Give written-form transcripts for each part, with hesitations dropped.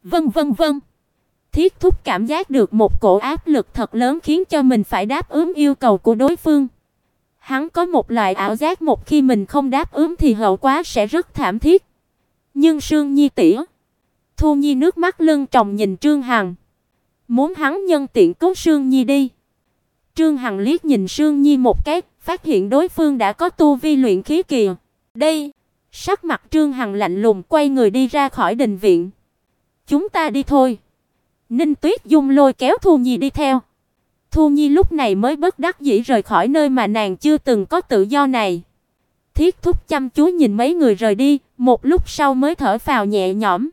Vân vân vân. Thiết Thúc cảm giác được một cổ áp lực thật lớn khiến cho mình phải đáp ứng yêu cầu của đối phương. Hắn có một loại ảo giác một khi mình không đáp ứng thì hậu quả sẽ rất thảm thiết. Nhưng Sương Nhi tỷ, Thu Nhi nước mắt lưng tròng nhìn Trương Hằng, muốn hắn nhân tiện cứu Sương Nhi đi. Trương Hằng liếc nhìn Sương Nhi một cái, phát hiện đối phương đã có tu vi luyện khí kỳ. Đây, sắc mặt Trương Hằng lạnh lùng quay người đi ra khỏi đình viện. Chúng ta đi thôi. Ninh Tuyết Dung lôi kéo Thu Nhi đi theo. Thu Nhi lúc này mới bất đắc dĩ rời khỏi nơi mà nàng chưa từng có tự do này. Thiết Thúc chăm chú nhìn mấy người rời đi, một lúc sau mới thở phào nhẹ nhõm.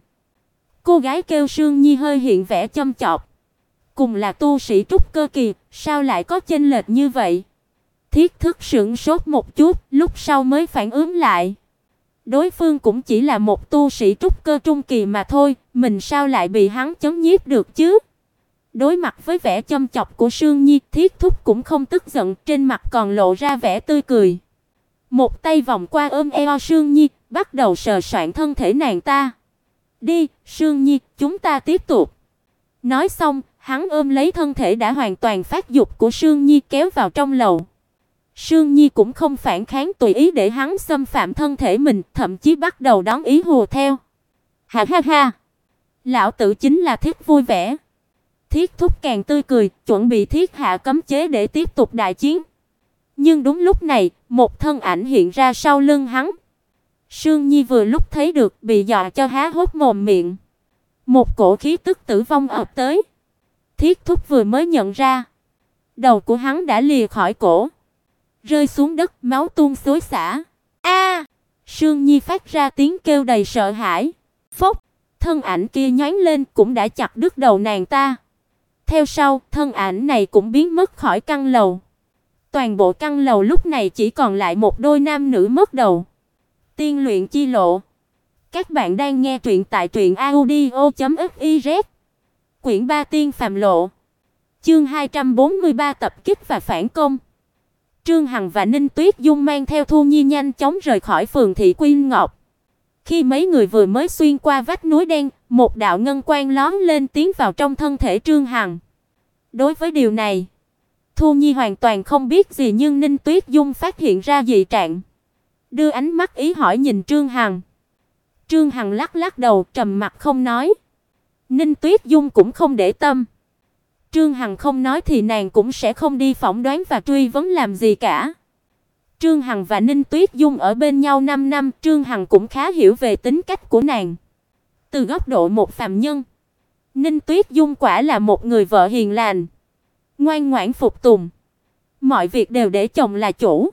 Cô gái kêu Sương Nhi hơi hiện vẻ châm chọc. Cùng là tu sĩ trúc cơ kỳ, sao lại có chênh lệch như vậy? Thiết Thức sững sốt một chút, lúc sau mới phản ứng lại. Đối phương cũng chỉ là một tu sĩ trúc cơ trung kỳ mà thôi, mình sao lại bị hắn chấn nhiếp được chứ? Đối mặt với vẻ châm chọc của Sương Nhi, Thiết Thúc cũng không tức giận, trên mặt còn lộ ra vẻ tươi cười. Một tay vòng qua ôm eo Sương Nhi, bắt đầu sờ soạng thân thể nàng ta. Đi, Sương Nhi, chúng ta tiếp tục. Nói xong, hắn ôm lấy thân thể đã hoàn toàn phát dục của Sương Nhi kéo vào trong lầu. Sương Nhi cũng không phản kháng tùy ý để hắn xâm phạm thân thể mình, thậm chí bắt đầu đón ý hùa theo. Ha ha ha, lão tử chính là thích vui vẻ. Thiết Thúc càng tươi cười, chuẩn bị thiết hạ cấm chế để tiếp tục đại chiến. Nhưng đúng lúc này, một thân ảnh hiện ra sau lưng hắn. Sương Nhi vừa lúc thấy được, bị dọa cho há hốc mồm miệng. Một cổ khí tức tử vong ập tới. Thiết Thúc vừa mới nhận ra, đầu của hắn đã lìa khỏi cổ, rơi xuống đất, máu tuôn xối xả. A! Sương Nhi phát ra tiếng kêu đầy sợ hãi. Phốc, thân ảnh kia nhoáng lên cũng đã chặt đứt đầu nàng ta. Theo sau, thân ảnh này cũng biến mất khỏi căn lầu. Toàn bộ căn lầu lúc này chỉ còn lại một đôi nam nữ mất đầu. Tiên luyện chi lộ. Các bạn đang nghe truyện tại truyệnaudio.fiz. Quyển 3 Tiên phàm lộ. Chương 243 tập kích và phản công. Trương Hằng và Ninh Tuyết Dung mang theo Thu Nhi nhanh chóng rời khỏi phường thị Quyên Ngọc. Khi mấy người vừa mới xuyên qua vách núi đen, một đạo ngân quang lóe lên tiến vào trong thân thể Trương Hằng. Đối với điều này, Thu Nhi hoàn toàn không biết gì, nhưng Ninh Tuyết Dung phát hiện ra dị trạng, đưa ánh mắt ý hỏi nhìn Trương Hằng. Trương Hằng lắc lắc đầu, trầm mặc không nói. Ninh Tuyết Dung cũng không để tâm. Trương Hằng không nói thì nàng cũng sẽ không đi phỏng đoán và truy vấn làm gì cả. Trương Hằng và Ninh Tuyết Dung ở bên nhau 5 năm, Trương Hằng cũng khá hiểu về tính cách của nàng. Từ góc độ một phàm nhân, Ninh Tuyết Dung quả là một người vợ hiền lành, ngoan ngoãn phục tùng, mọi việc đều để chồng là chủ,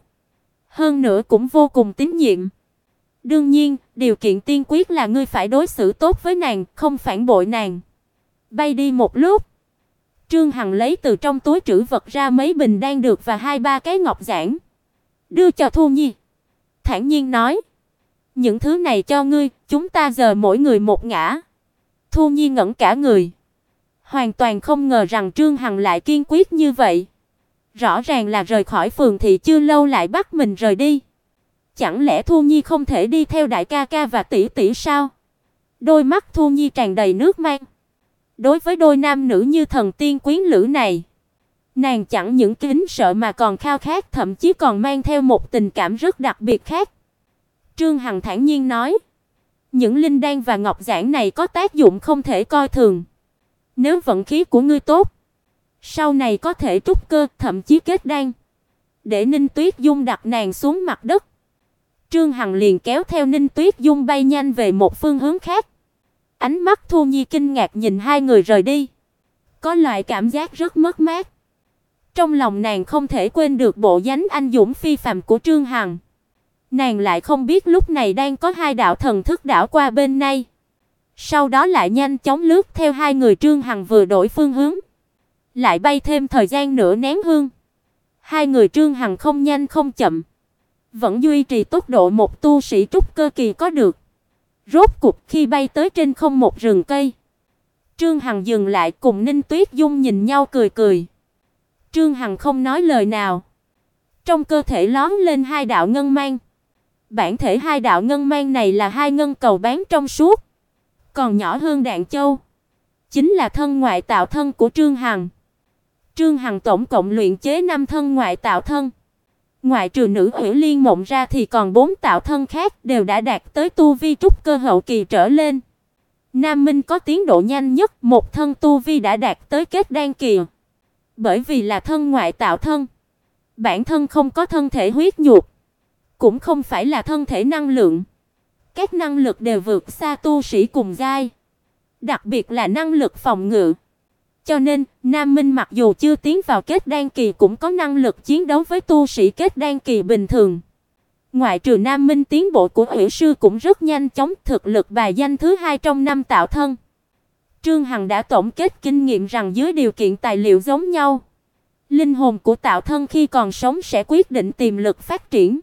hơn nữa cũng vô cùng tín nhiệm. Đương nhiên, điều kiện tiên quyết là ngươi phải đối xử tốt với nàng, không phản bội nàng. Bay đi một lúc, Trương Hằng lấy từ trong túi trữ vật ra mấy bình đan dược và 2-3 cái ngọc giản, đưa cho Thu Nhi. Thản nhiên nói: "Những thứ này cho ngươi, chúng ta giờ mỗi người một ngả." Thu Nhi ngẩn cả người, hoàn toàn không ngờ rằng Trương Hằng lại kiên quyết như vậy. Rõ ràng là rời khỏi phường thị chưa lâu lại bắt mình rời đi. Chẳng lẽ Thu Nhi không thể đi theo đại ca ca và tỷ tỷ sao? Đôi mắt Thu Nhi tràn đầy nước mắt. Đối với đôi nam nữ như thần tiên quyến lữ này, nàng chẳng những kính sợ mà còn khao khát, thậm chí còn mang theo một tình cảm rất đặc biệt khác. Trương Hằng thản nhiên nói: "Những linh đan và ngọc giản này có tác dụng không thể coi thường. Nếu vận khí của ngươi tốt, sau này có thể trúc cơ, thậm chí kết đan." Để Ninh Tuyết Dung đặt nàng xuống mặt đất, Trương Hằng liền kéo theo Ninh Tuyết Dung bay nhanh về một phương hướng khác. Ánh mắt Thu Nhi kinh ngạc nhìn hai người rời đi, có loại cảm giác rất mất mát. Trong lòng nàng không thể quên được bộ dáng anh dũng phi phàm của Trương Hằng. Nàng lại không biết lúc này đang có hai đạo thần thức đảo qua bên này. Sau đó lại nhanh chóng lướt theo hai người. Trương Hằng vừa đổi phương hướng, lại bay thêm thời gian nửa nén hương. Hai người Trương Hằng không nhanh không chậm, vẫn duy trì tốc độ một tu sĩ trúc cơ kỳ có được. Rốt cục khi bay tới trên không một rừng cây, Trương Hằng dừng lại, cùng Ninh Tuyết Dung nhìn nhau cười cười. Trương Hằng không nói lời nào. Trong cơ thể lóe lên hai đạo ngân mang. Bản thể hai đạo ngân mang này là hai ngân cầu bán trong suốt, còn nhỏ hơn đạn châu, chính là thân ngoại tạo thân của Trương Hằng. Trương Hằng tổng cộng luyện chế 5 thân ngoại tạo thân. Ngoại trừ nữ Hủy Liên Mộng ra thì còn 4 tạo thân khác đều đã đạt tới tu vi trúc cơ hậu kỳ trở lên. Nam Minh có tiến độ nhanh nhất, một thân tu vi đã đạt tới kết đan kỳ. Bởi vì là thân ngoại tạo thân, bản thân không có thân thể huyết nhục, cũng không phải là thân thể năng lượng. Các năng lực đều vượt xa tu sĩ cùng giai, đặc biệt là năng lực phòng ngự. Cho nên, Nam Minh mặc dù chưa tiến vào kết đan kỳ cũng có năng lực chiến đấu với tu sĩ kết đan kỳ bình thường. Ngoại trừ Nam Minh, tiến bộ của Hủy sư cũng rất nhanh chóng, thực lực bài danh thứ 2 trong 5 tạo thân. Trương Hằng đã tổng kết kinh nghiệm rằng dưới điều kiện tài liệu giống nhau, linh hồn của tạo thân khi còn sống sẽ quyết định tiềm lực phát triển.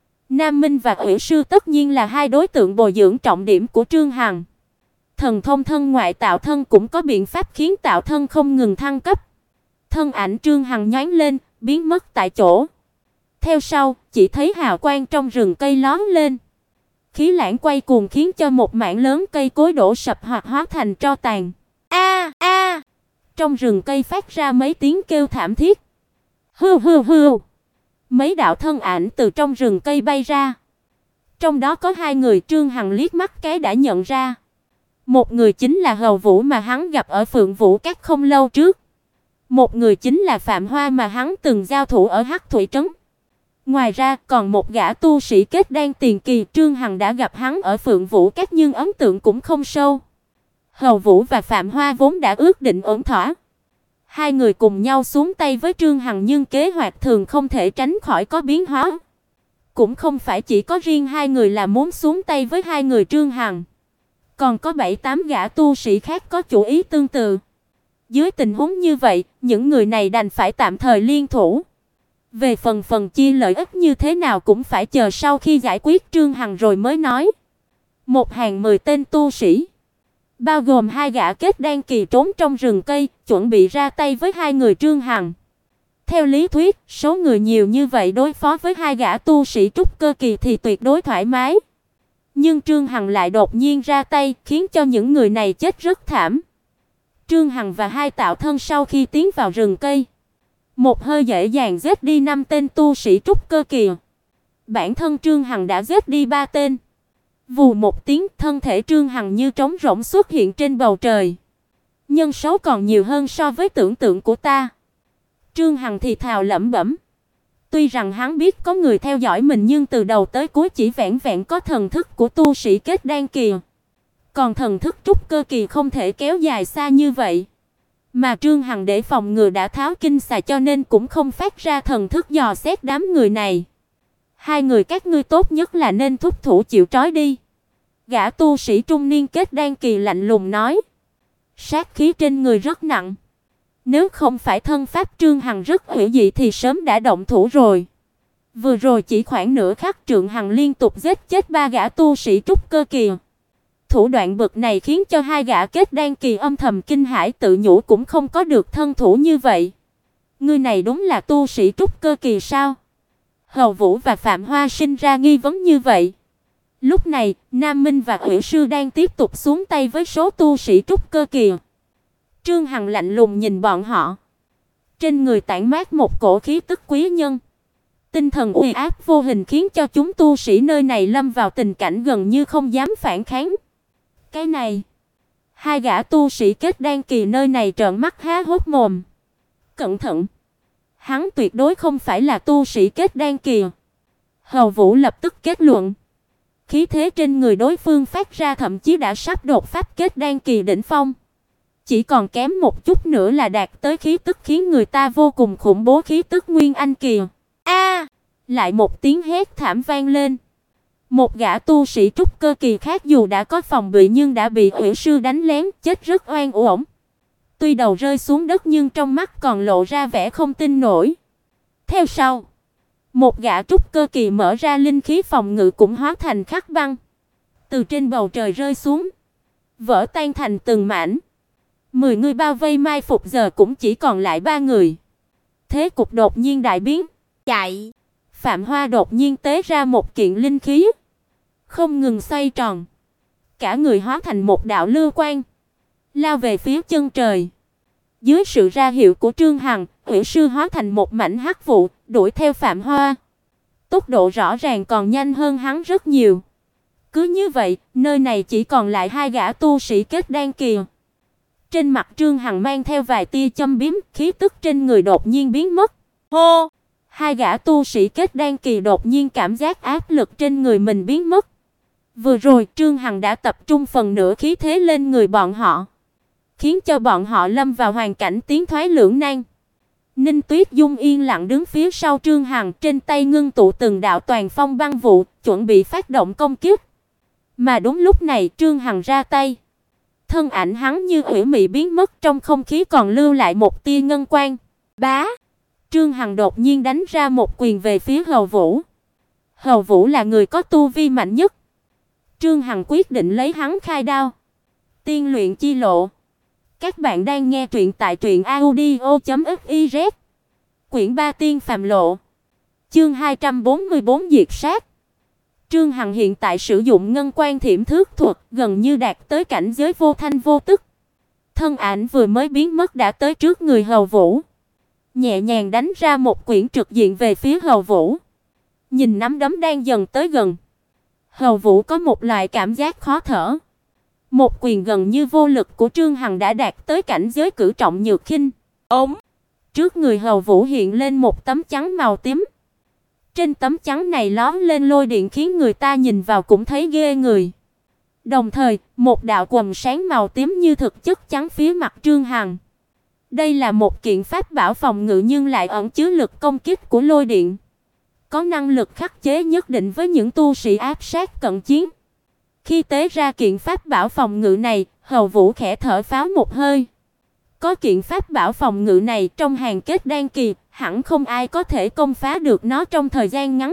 Nam Minh và Hủy sư tất nhiên là hai đối tượng bồi dưỡng trọng điểm của Trương Hằng. Thần thông thân ngoại tạo thân cũng có biện pháp khiến tạo thân không ngừng thăng cấp. Thân ảnh Trương Hằng nhoáng lên, biến mất tại chỗ. Theo sau, chỉ thấy hào quang trong rừng cây lóe lên. Khí lãng quay cuồng khiến cho một mảng lớn cây cối đổ sập hoặc hóa thành tro tàn. A a! Trong rừng cây phát ra mấy tiếng kêu thảm thiết. Hưu hưu hưu! Mấy đạo thân ảnh từ trong rừng cây bay ra. Trong đó có 2 người Trương Hằng liếc mắt cái đã nhận ra. Một người chính là Hầu Vũ mà hắn gặp ở Phượng Vũ Các không lâu trước. Một người chính là Phạm Hoa mà hắn từng giao thủ ở Hắc Thủy Trấn. Ngoài ra, còn một gã tu sĩ kết đan tiền kỳ, Trương Hằng đã gặp hắn ở Phượng Vũ Các nhưng ấn tượng cũng không sâu. Hầu Vũ và Phạm Hoa vốn đã ước định ổn thỏa. Hai người cùng nhau xuống tay với Trương Hằng nhưng kế hoạch thường không thể tránh khỏi có biến hóa. Cũng không phải chỉ có riêng hai người là muốn xuống tay với hai người Trương Hằng. Còn có 7-8 gã tu sĩ khác có chủ ý tương tự. Dưới tình huống như vậy, những người này đành phải tạm thời liên thủ. Về phần chia lợi ích như thế nào cũng phải chờ sau khi giải quyết Trương Hằng rồi mới nói. Một hàng 10 tên tu sĩ, bao gồm 2 gã kết đan kỳ trốn trong rừng cây, chuẩn bị ra tay với hai người Trương Hằng. Theo lý thuyết, số người nhiều như vậy đối phó với 2 gã tu sĩ trúc cơ kỳ thì tuyệt đối thoải mái. Nhưng Trương Hằng lại đột nhiên ra tay, khiến cho những người này chết rất thảm. Trương Hằng và 2 tạo thân sau khi tiến vào rừng cây, một hơi dễ dàng giết đi 5 tên tu sĩ trúc cơ kỳ. Bản thân Trương Hằng đã giết đi 3 tên. Vù một tiếng, thân thể Trương Hằng như trống rỗng xuất hiện trên bầu trời. Nhân số còn nhiều hơn so với tưởng tượng của ta. Trương Hằng thì thào lẩm bẩm. Tuy rằng hắn biết có người theo dõi mình nhưng từ đầu tới cuối chỉ vẻn vẹn có thần thức của tu sĩ kết đan kỳ. Còn thần thức trúc cơ kỳ không thể kéo dài xa như vậy. Mà Trương Hằng để phòng ngừa đã tháo kinh xà cho nên cũng không phát ra thần thức dò xét đám người này. Hai người các ngươi tốt nhất là nên thúc thủ chịu trói đi. Gã tu sĩ trung niên kết đan kỳ lạnh lùng nói. Sát khí trên người rất nặng. Nếu không phải thân pháp Trương Hằng rất hủy dị thì sớm đã động thủ rồi. Vừa rồi chỉ khoảng nửa khắc Trương Hằng liên tục giết chết 3 gã tu sĩ trúc cơ kỳ. Thủ đoạn bậc này khiến cho 2 gã kết đan kỳ âm thầm kinh hãi, tự nhủ cũng không có được thân thủ như vậy. Người này đúng là tu sĩ trúc cơ kỳ sao? Hầu Vũ và Phạm Hoa sinh ra nghi vấn như vậy. Lúc này, Nam Minh và Hủy sư đang tiếp tục xuống tay với số tu sĩ trúc cơ kỳ. Trương Hằng lạnh lùng nhìn bọn họ. Trên người tản mát một cổ khí tức quý nhân. Tinh thần uy áp vô hình khiến cho chúng tu sĩ nơi này lâm vào tình cảnh gần như không dám phản kháng. Cái này, 2 gã tu sĩ kết đan kỳ nơi này trợn mắt há hốc mồm. Cẩn thận, hắn tuyệt đối không phải là tu sĩ kết đan kỳ. Hầu Vũ lập tức kết luận. Khí thế trên người đối phương phát ra thậm chí đã sắp đột phá kết đan kỳ đỉnh phong. Chỉ còn kém một chút nữa là đạt tới khí tức khiến người ta vô cùng khủng bố khí tức nguyên anh kỳ. A! Lại một tiếng hét thảm vang lên. Một gã tu sĩ trúc cơ kỳ khác dù đã có phòng bị nhưng đã bị Hủy sư đánh lén, chết rất oan uổng. Tuy đầu rơi xuống đất nhưng trong mắt còn lộ ra vẻ không tin nổi. Theo sau, một gã trúc cơ kỳ mở ra linh khí phòng ngự cũng hóa thành khắc băng, từ trên bầu trời rơi xuống, vỡ tan thành từng mảnh. 10 người bao vây mai phục giờ cũng chỉ còn lại 3 người. Thế cục đột nhiên đại biến. Chạy! Phạm Hoa đột nhiên tế ra một kiện linh khí, không ngừng xoay tròn, cả người hóa thành một đạo lưu quang, lao về phía chân trời. Dưới sự ra hiệu của Trương Hằng, Ủy sư hóa thành một mảnh hắc vụ, đuổi theo Phạm Hoa. Tốc độ rõ ràng còn nhanh hơn hắn rất nhiều. Cứ như vậy, nơi này chỉ còn lại hai gã tu sĩ kết đan kỳ. Trên mặt Trương Hằng mang theo vài tia châm biếm, khí tức trên người đột nhiên biến mất. Hô! Hai gã tu sĩ kết đan kỳ đột nhiên cảm giác áp lực trên người mình biến mất. Vừa rồi, Trương Hằng đã tập trung phần nửa khí thế lên người bọn họ, khiến cho bọn họ lâm vào hoàn cảnh tiến thoái lưỡng nan. Ninh Tuyết Dung yên lặng đứng phía sau Trương Hằng, trên tay ngưng tụ từng đạo toàn phong băng vụ, chuẩn bị phát động công kích. Mà đúng lúc này, Trương Hằng ra tay. Thân ảnh hắn như ủy mị biến mất, trong không khí còn lưu lại một tia ngân quang. Bá! Trương Hằng đột nhiên đánh ra một quyền về phía Hầu Vũ. Hầu Vũ là người có tu vi mạnh nhất. Trương Hằng quyết định lấy hắn khai đao. Tiên luyện chi lộ. Các bạn đang nghe truyện tại truyệnaudio.fiz. Quyển 3 Tiên phàm lộ. Chương 244 diệt sát. Trương Hằng hiện tại sử dụng ngân quan thiểm thước thuật, gần như đạt tới cảnh giới vô thanh vô tức. Thân ảnh vừa mới biến mất đã tới trước người Hầu Vũ, nhẹ nhàng đánh ra một quyển trực diện về phía Hầu Vũ. Nhìn nắm đấm đang dần tới gần, Hầu Vũ có một loại cảm giác khó thở. Một quyền gần như vô lực của Trương Hằng đã đạt tới cảnh giới cử trọng nhược khinh. Ống! Trước người Hầu Vũ hiện lên một tấm chắn màu tím. Trên tấm chắn này lóe lên lôi điện khiến người ta nhìn vào cũng thấy ghê người. Đồng thời, một đạo quầng sáng màu tím như thực chất chắn phía mặt Trương Hằng. Đây là một kiện pháp bảo phòng ngự nhưng lại ẩn chứa lực công kích của lôi điện, có năng lực khắc chế nhất định với những tu sĩ áp sát cận chiến. Khi tế ra kiện pháp bảo phòng ngự này, Hầu Vũ khẽ thở phào một hơi. Có kiện pháp bảo phòng ngự này trong hàng kết đan kỳ, hẳn không ai có thể công phá được nó trong thời gian ngắn.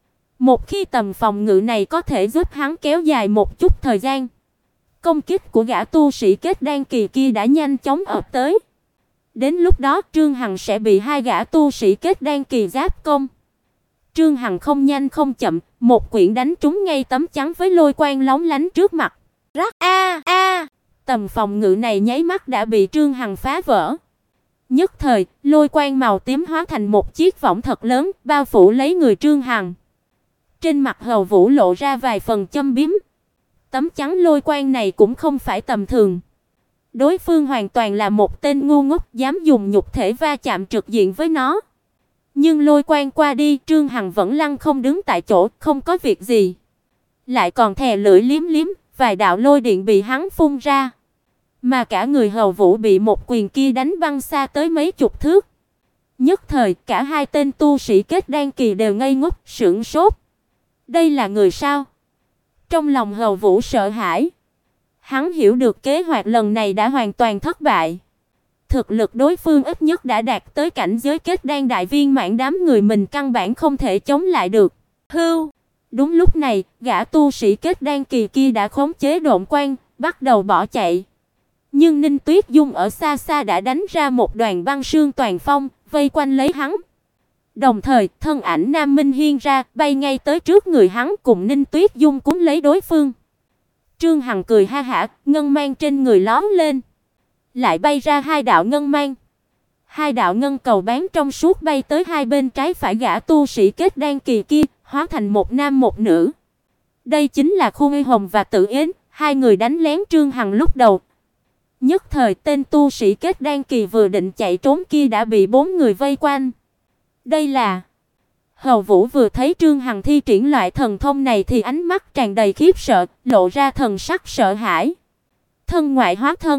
Một khi tầm phòng ngự này có thể giúp hắn kéo dài một chút thời gian, công kích của gã tu sĩ kết đan kỳ kia đã nhanh chóng ập tới. Đến lúc đó Trương Hằng sẽ bị hai gã tu sĩ kết đan kỳ giáp công. Trương Hằng không nhanh không chậm, một quyển đánh trúng ngay tấm chắn với lôi quang lóng lánh trước mặt. Rắc a a! Tầm phòng ngự này nháy mắt đã bị Trương Hằng phá vỡ. Nhất thời, lôi quang màu tím hóa thành một chiếc võng thật lớn, bao phủ lấy người Trương Hằng. Trên mặt Hầu Vũ lộ ra vài phần châm biếm. Tấm chắn lôi quang này cũng không phải tầm thường. Đối phương hoàn toàn là một tên ngu ngốc dám dùng nhục thể va chạm trực diện với nó. Nhưng lôi quang qua đi, Trương Hằng vẫn lăng không đứng tại chỗ, không có việc gì. Lại còn thè lưỡi liếm liếm, vài đạo lôi điện bị hắn phun ra. Mà cả người Hầu Vũ bị một quyền kia đánh văng xa tới mấy chục thước. Nhất thời, cả hai tên tu sĩ kết đan kỳ đều ngây ngốc, sửng sốt. Đây là người sao? Trong lòng Hầu Vũ sợ hãi. Hắn hiểu được kế hoạch lần này đã hoàn toàn thất bại. Thực lực đối phương ít nhất đã đạt tới cảnh giới kết đan đại viên mãn, đám người mình căn bản không thể chống lại được. Hưu! Đúng lúc này, gã tu sĩ kết đan kỳ kia đã khống chế độn quang, bắt đầu bỏ chạy. Nhưng Ninh Tuyết Dung ở xa xa đã đánh ra một đoàn băng sương toàn phong, vây quanh lấy hắn. Đồng thời, thân ảnh Nam Minh Hiên ra, bay ngay tới trước người hắn cùng Ninh Tuyết Dung cuốn lấy đối phương. Trương Hằng cười ha hả, ngân mang trên người lóe lên. Lại bay ra hai đạo ngân mang. Hai đạo ngân cầu bán trong suốt bay tới hai bên trái phải gã tu sĩ kết đan kỳ kia, hóa thành một nam một nữ. Đây chính là Khu Nghi Hồng và Tự Yến, hai người đánh lén Trương Hằng lúc đầu. Nhất thời tên tu sĩ kết đan kỳ vừa định chạy trốn kia đã bị bốn người vây quanh. Đây là Hầu Vũ vừa thấy Trương Hằng thi triển loại thần thông này thì ánh mắt tràn đầy khiếp sợ, lộ ra thần sắc sợ hãi. Thân ngoại hóa thân.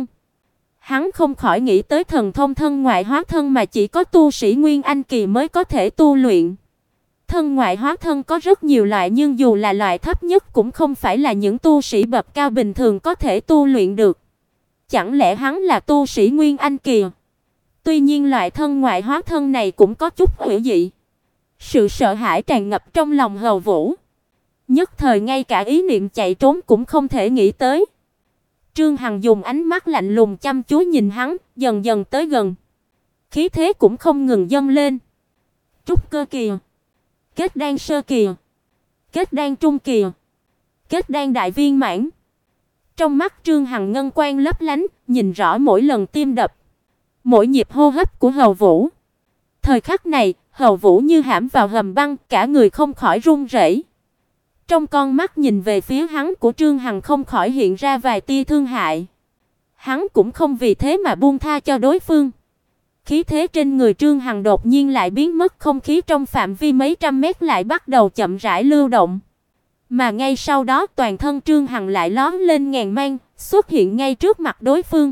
Hắn không khỏi nghĩ tới thần thông thân ngoại hóa thân mà chỉ có tu sĩ Nguyên Anh kỳ mới có thể tu luyện. Thân ngoại hóa thân có rất nhiều loại nhưng dù là loại thấp nhất cũng không phải là những tu sĩ bậc cao bình thường có thể tu luyện được. Chẳng lẽ hắn là tu sĩ Nguyên Anh kỳ? Tuy nhiên loại thân ngoại hóa thân này cũng có chút hủy dị. Sự sợ hãi tràn ngập trong lòng Hầu Vũ. Nhất thời ngay cả ý niệm chạy trốn cũng không thể nghĩ tới. Trương Hằng dùng ánh mắt lạnh lùng chăm chú nhìn hắn, dần dần tới gần. Khí thế cũng không ngừng dâng lên. Trúc cơ kỳ, kết đan sơ kỳ, kết đan trung kỳ, kết đan đại viên mãn. Trong mắt Trương Hằng ngân quang lấp lánh, nhìn rõ mỗi lần tim đập, mỗi nhịp hô hấp của Hầu Vũ. Thời khắc này, Hầu Vũ như hãm vào hầm băng, cả người không khỏi run rẩy. Trong con mắt nhìn về phía hắn của Trương Hằng không khỏi hiện ra vài tia thương hại. Hắn cũng không vì thế mà buông tha cho đối phương. Khí thế trên người Trương Hằng đột nhiên lại biến mất, không khí trong phạm vi mấy trăm mét lại bắt đầu chậm rãi lưu động. Mà ngay sau đó toàn thân Trương Hằng lại lóe lên ngàn mang, xuất hiện ngay trước mặt đối phương.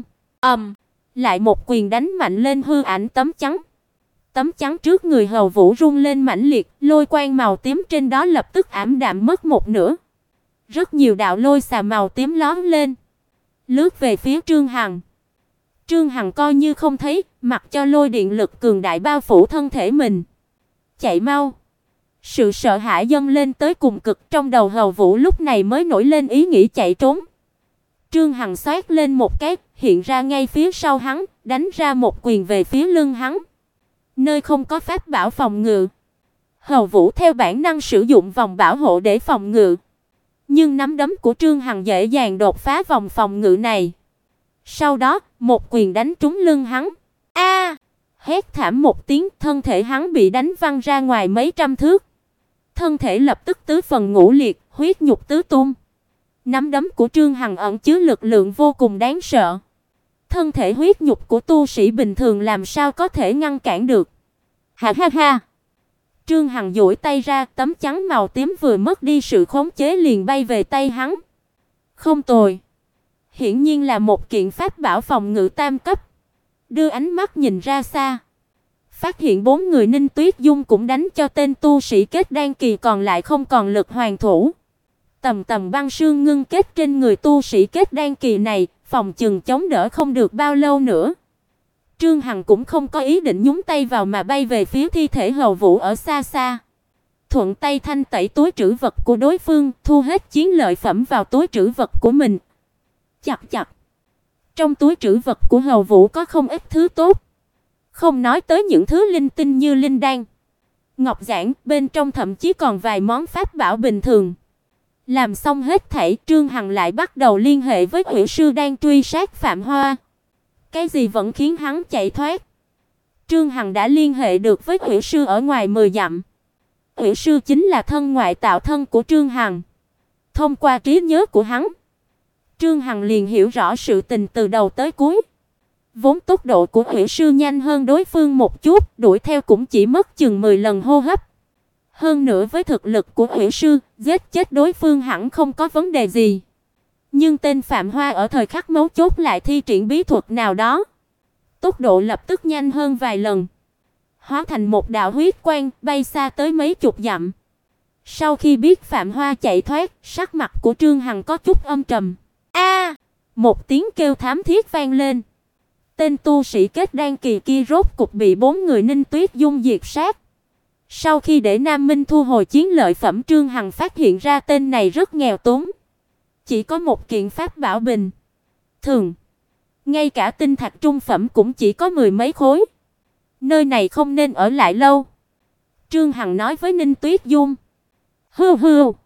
Lại một quyền đánh mạnh lên hư ảnh tấm chắn. Tấm chắn trước người Hầu Vũ rung lên mãnh liệt, lôi quang màu tím trên đó lập tức ảm đạm mất một nửa. Rất nhiều đạo lôi xà màu tím lóe lên, lướt về phía Trương Hằng. Trương Hằng coi như không thấy, mặc cho lôi điện lực cường đại bao phủ thân thể mình. Chạy mau! Sự sợ hãi dâng lên tới cùng cực, trong đầu Hầu Vũ lúc này mới nổi lên ý nghĩ chạy trốn. Trương Hằng xoát lên một cái, hiện ra ngay phía sau hắn, đánh ra một quyền về phía lưng hắn. Nơi không có pháp bảo phòng ngự, Hầu Vũ theo bản năng sử dụng vòng bảo hộ để phòng ngự. Nhưng nắm đấm của Trương Hằng dễ dàng đột phá vòng phòng ngự này. Sau đó, một quyền đánh trúng lưng hắn. A! Hét thảm một tiếng, thân thể hắn bị đánh văng ra ngoài mấy trăm thước. Thân thể lập tức tứ phần ngũ liệt, huyết nhục tứ tung. Nắm đấm của Trương Hằng ẩn chứa lực lượng vô cùng đáng sợ. Thân thể huyết nhục của tu sĩ bình thường làm sao có thể ngăn cản được. Ha ha ha! Trương Hằng duỗi tay ra, tấm chắn màu tím vừa mất đi sự khống chế liền bay về tay hắn. Không tồi. Hiển nhiên là một kiện pháp bảo phòng ngự tam cấp. Đưa ánh mắt nhìn ra xa, phát hiện 4 người Ninh Tuyết Dung cũng đánh cho tên tu sĩ kết đan kỳ còn lại không còn lực hoàn thủ. Tầm tầm băng sương ngưng kết trên người tu sĩ kết đan kỳ này, phòng chừng chống đỡ không được bao lâu nữa. Trương Hằng cũng không có ý định nhúng tay vào mà bay về phía thi thể Hầu Vũ ở xa xa. Thuận tay thanh tẩy túi trữ vật của đối phương, thu hết chiến lợi phẩm vào túi trữ vật của mình. Chặt chặt. Trong túi trữ vật của Hầu Vũ có không ít thứ tốt. Không nói tới những thứ linh tinh như linh đan, ngọc giản, bên trong thậm chí còn vài món pháp bảo bình thường. Làm xong hết thảy, Trương Hằng lại bắt đầu liên hệ với Hủy sư đang truy sát Phạm Hoa. Cái gì vẫn khiến hắn chạy thoát? Trương Hằng đã liên hệ được với Hủy sư ở ngoài 10 dặm. Hủy sư chính là thân ngoại tạo thân của Trương Hằng. Thông qua trí nhớ của hắn, Trương Hằng liền hiểu rõ sự tình từ đầu tới cuối. Vốn tốc độ của Hủy sư nhanh hơn đối phương một chút, đuổi theo cũng chỉ mất chừng 10 lần hô hấp. Hơn nữa với thực lực của Hủy sư, giết chết đối phương hẳn không có vấn đề gì. Nhưng tên Phạm Hoa ở thời khắc mấu chốt lại thi triển bí thuật nào đó. Tốc độ lập tức nhanh hơn vài lần, hóa thành một đạo huyết quang bay xa tới mấy chục dặm. Sau khi biết Phạm Hoa chạy thoát, sắc mặt của Trương Hằng có chút âm trầm. A! Một tiếng kêu thảm thiết vang lên. Tên tu sĩ kết đan kỳ kia rốt cục bị 4 người Ninh Tuyết Dung diệt sát. Sau khi để Nam Minh thu hồi chiến lợi phẩm, Trương Hằng phát hiện ra tên này rất nghèo túng. Chỉ có một kiện pháp bảo bình thường, ngay cả tinh thạch trung phẩm cũng chỉ có 10 mấy khối. Nơi này không nên ở lại lâu. Trương Hằng nói với Ninh Tuyết Dung. Hưu hưu.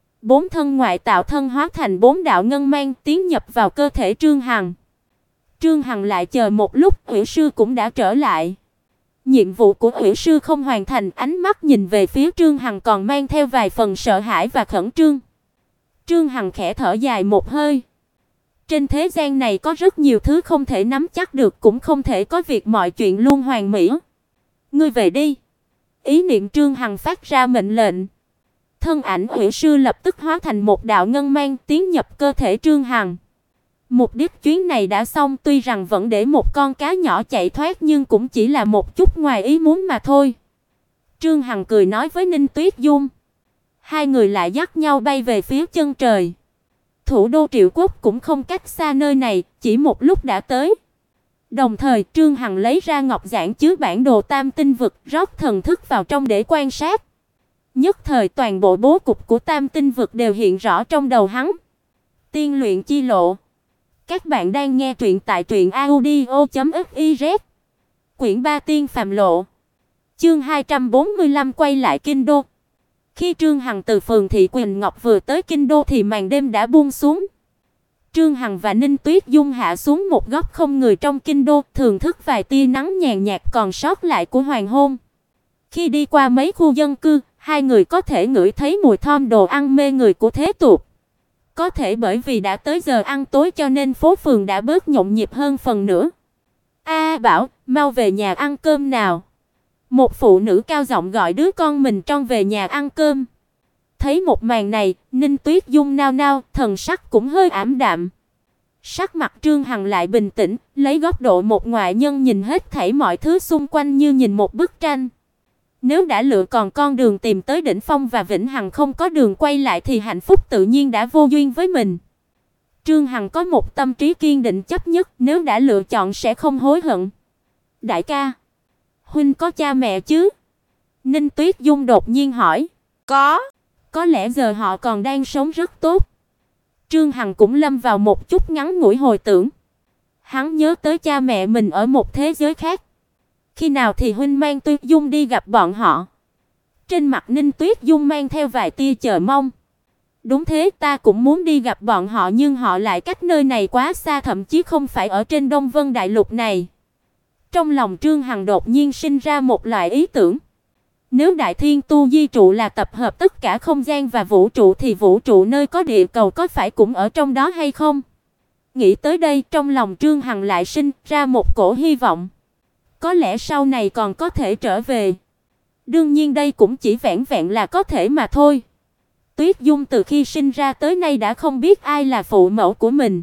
4 thân ngoại tạo thân hóa thành 4 đạo ngân mang tiến nhập vào cơ thể Trương Hằng. Trương Hằng lại chờ một lúc, Hủy sư cũng đã trở lại. Nhiệm vụ của Hủy sư không hoàn thành, ánh mắt nhìn về phía Trương Hằng còn mang theo vài phần sợ hãi và khẩn trương. Trương Hằng khẽ thở dài một hơi. Trên thế gian này có rất nhiều thứ không thể nắm chắc được, cũng không thể có việc mọi chuyện luôn hoàn mỹ. Ngươi về đi. Ý niệm Trương Hằng phát ra mệnh lệnh. Thân ảnh Hủy sư lập tức hóa thành một đạo ngân mang tiến nhập cơ thể Trương Hằng. Mục đích chuyến này đã xong, tuy rằng vẫn để một con cá nhỏ chạy thoát nhưng cũng chỉ là một chút ngoài ý muốn mà thôi. Trương Hằng cười nói với Ninh Tuyết Dung. Hai người lại dắt nhau bay về phía chân trời. Thủ đô Triệu Quốc cũng không cách xa nơi này, chỉ một lúc đã tới. Đồng thời Trương Hằng lấy ra ngọc giản chứa bản đồ Tam Tinh vực, rót thần thức vào trong để quan sát. Nhất thời toàn bộ bố cục của Tam Tinh vực đều hiện rõ trong đầu hắn. Tiên luyện chi lộ. Các bạn đang nghe truyện tại truyệnaudio.fiz. Quyển 3 Tiên phàm lộ. Chương 245 quay lại kinh đô. Khi Trương Hằng từ phường thị Quỳnh Ngọc vừa tới kinh đô thì màn đêm đã buông xuống. Trương Hằng và Ninh Tuyết Dung hạ xuống một góc không người trong kinh đô, thưởng thức vài tia nắng nhàn nhạt còn sót lại của hoàng hôn. Khi đi qua mấy khu dân cư, hai người có thể ngửi thấy mùi thơm đồ ăn mê người của thế tục. Có thể bởi vì đã tới giờ ăn tối cho nên phố phường đã bớt nhộn nhịp hơn phần nữa. A Bảo, mau về nhà ăn cơm nào. Một phụ nữ cao giọng gọi đứa con mình Tròn về nhà ăn cơm. Thấy một màn này, Ninh Tuyết Dung nao nao, thần sắc cũng hơi ảm đạm. Sắc mặt Trương Hằng lại bình tĩnh, lấy góc độ một ngoại nhân nhìn hết thảy mọi thứ xung quanh như nhìn một bức tranh. Nếu đã lựa còn con đường tìm tới đỉnh phong và vĩnh hằng không có đường quay lại thì hạnh phúc tự nhiên đã vô duyên với mình. Trương Hằng có một tâm trí kiên định chấp nhất, nếu đã lựa chọn sẽ không hối hận. Đại ca, huynh có cha mẹ chứ? Ninh Tuyết Dung đột nhiên hỏi. Có lẽ giờ họ còn đang sống rất tốt. Trương Hằng cũng lâm vào một chút ngắn ngủi hồi tưởng. Hắn nhớ tới cha mẹ mình ở một thế giới khác. Khi nào thì huynh mang Tuyết Dung đi gặp bọn họ? Trên mặt Ninh Tuyết Dung mang theo vài tia chờ mong. Đúng thế, ta cũng muốn đi gặp bọn họ nhưng họ lại cách nơi này quá xa, thậm chí không phải ở trên Đông Vân Đại Lục này. Trong lòng Trương Hằng đột nhiên sinh ra một loại ý tưởng. Nếu Đại Thiên Tu Di trụ là tập hợp tất cả không gian và vũ trụ thì vũ trụ nơi có địa cầu có phải cũng ở trong đó hay không? Nghĩ tới đây, trong lòng Trương Hằng lại sinh ra một cổ hy vọng. Có lẽ sau này còn có thể trở về. Đương nhiên đây cũng chỉ vẻn vẹn là có thể mà thôi. Tuyết Dung từ khi sinh ra tới nay đã không biết ai là phụ mẫu của mình.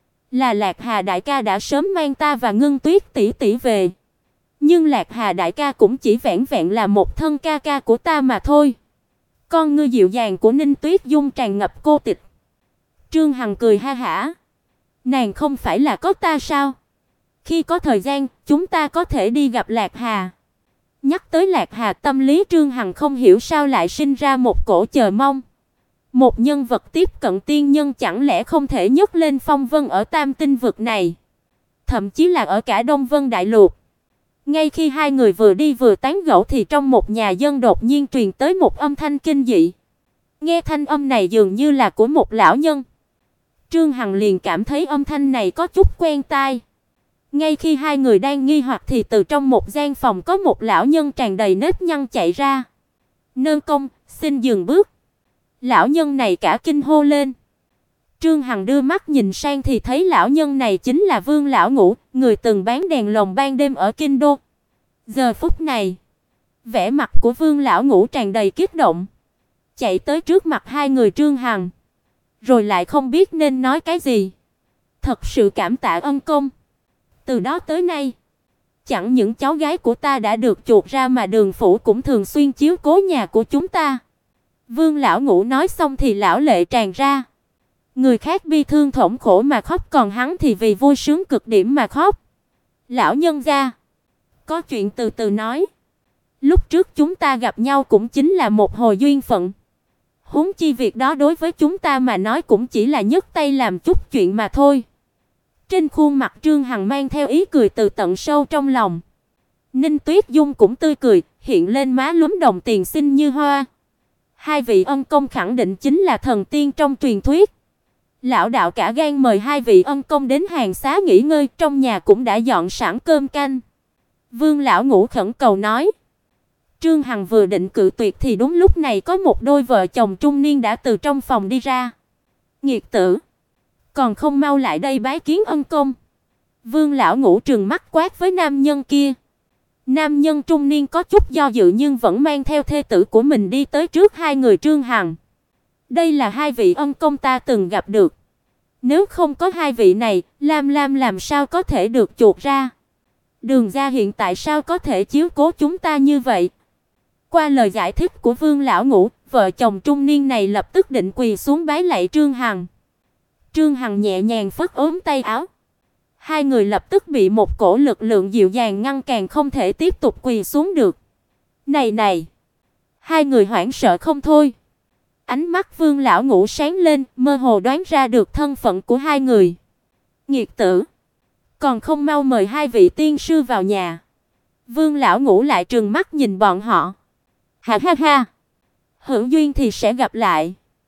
Là Lạc Hà đại ca đã sớm mang ta và Ngân Tuyết tỷ tỷ về. Nhưng Lạc Hà đại ca cũng chỉ vẻn vẹn là một thân ca ca của ta mà thôi. Con ngươi dịu dàng của Ninh Tuyết Dung tràn ngập cô tịch. Trương Hằng cười ha hả. Nàng không phải là có ta sao? Khi có thời gian, chúng ta có thể đi gặp Lạc Hà. Nhắc tới Lạc Hà, tâm lý Trương Hằng không hiểu sao lại sinh ra một cổ chờ mong. Một nhân vật tiếp cận tiên nhân chẳng lẽ không thể nhấc lên phong vân ở Tam Tinh vực này, thậm chí là ở cả Đông Vân Đại Lục. Ngay khi hai người vừa đi vừa tán gẫu thì trong một nhà dân đột nhiên truyền tới một âm thanh kinh dị. Nghe thanh âm này dường như là của một lão nhân. Trương Hằng liền cảm thấy âm thanh này có chút quen tai. Ngay khi hai người đang nghi hoặc thì từ trong một gian phòng có một lão nhân tràn đầy nếp nhăn chạy ra. Nương công, xin dừng bước. Lão nhân này cả kinh hô lên. Trương Hằng đưa mắt nhìn sang thì thấy lão nhân này chính là Vương lão Ngũ, người từng bán đèn lồng ban đêm ở kinh đô. Giờ phút này, vẻ mặt của Vương lão Ngũ tràn đầy kích động, chạy tới trước mặt hai người Trương Hằng, rồi lại không biết nên nói cái gì. Thật sự cảm tạ ân công. Từ đó tới nay, chẳng những cháu gái của ta đã được chuộc ra mà Đường phủ cũng thường xuyên chiếu cố nhà của chúng ta. Vương lão Ngũ nói xong thì lão lệ tràn ra. Người khác bi thương thống khổ mà khóc, còn hắn thì vì vui sướng cực điểm mà khóc. Lão nhân gia, có chuyện từ từ nói. Lúc trước chúng ta gặp nhau cũng chính là một hồi duyên phận. Huống chi việc đó đối với chúng ta mà nói cũng chỉ là nhấc tay làm chút chuyện mà thôi. Trên khuôn mặt Trương Hằng mang theo ý cười từ tận sâu trong lòng. Ninh Tuyết Dung cũng tươi cười, hiện lên má lúm đồng tiền xinh như hoa. Hai vị ân công khẳng định chính là thần tiên trong truyền thuyết. Lão đạo cả gan mời hai vị ân công đến hàng xá nghỉ ngơi, trong nhà cũng đã dọn sẵn cơm canh. Vương lão Ngũ khẩn cầu nói. Trương Hằng vừa định cự tuyệt thì đúng lúc này có một đôi vợ chồng trung niên đã từ trong phòng đi ra. Nghiệt tử, còn không mau lại đây bái kiến ân công. Vương lão Ngũ trừng mắt quát với nam nhân kia. Nam nhân trung niên có chút do dự nhưng vẫn mang theo thê tử của mình đi tới trước hai người Trương Hằng. Đây là hai vị ân công ta từng gặp được. Nếu không có hai vị này, Lam Lam làm sao có thể được chuộc ra? Đường gia hiện tại sao có thể chiếu cố chúng ta như vậy? Qua lời giải thích của Vương lão Ngũ, vợ chồng trung niên này lập tức định quỳ xuống bái lạy Trương Hằng. Trương Hằng nhẹ nhàng phất ốm tay áo. Hai người lập tức bị một cổ lực lượng dịu dàng ngăn cản, không thể tiếp tục quỳ xuống được. Này này! Hai người hoảng sợ không thôi. Ánh mắt Vương lão Ngũ sáng lên, mơ hồ đoán ra được thân phận của hai người. Nghiệt tử, còn không mau mời hai vị tiên sư vào nhà. Vương lão Ngũ lại trừng mắt nhìn bọn họ. Ha ha ha, hữu duyên thì sẽ gặp lại.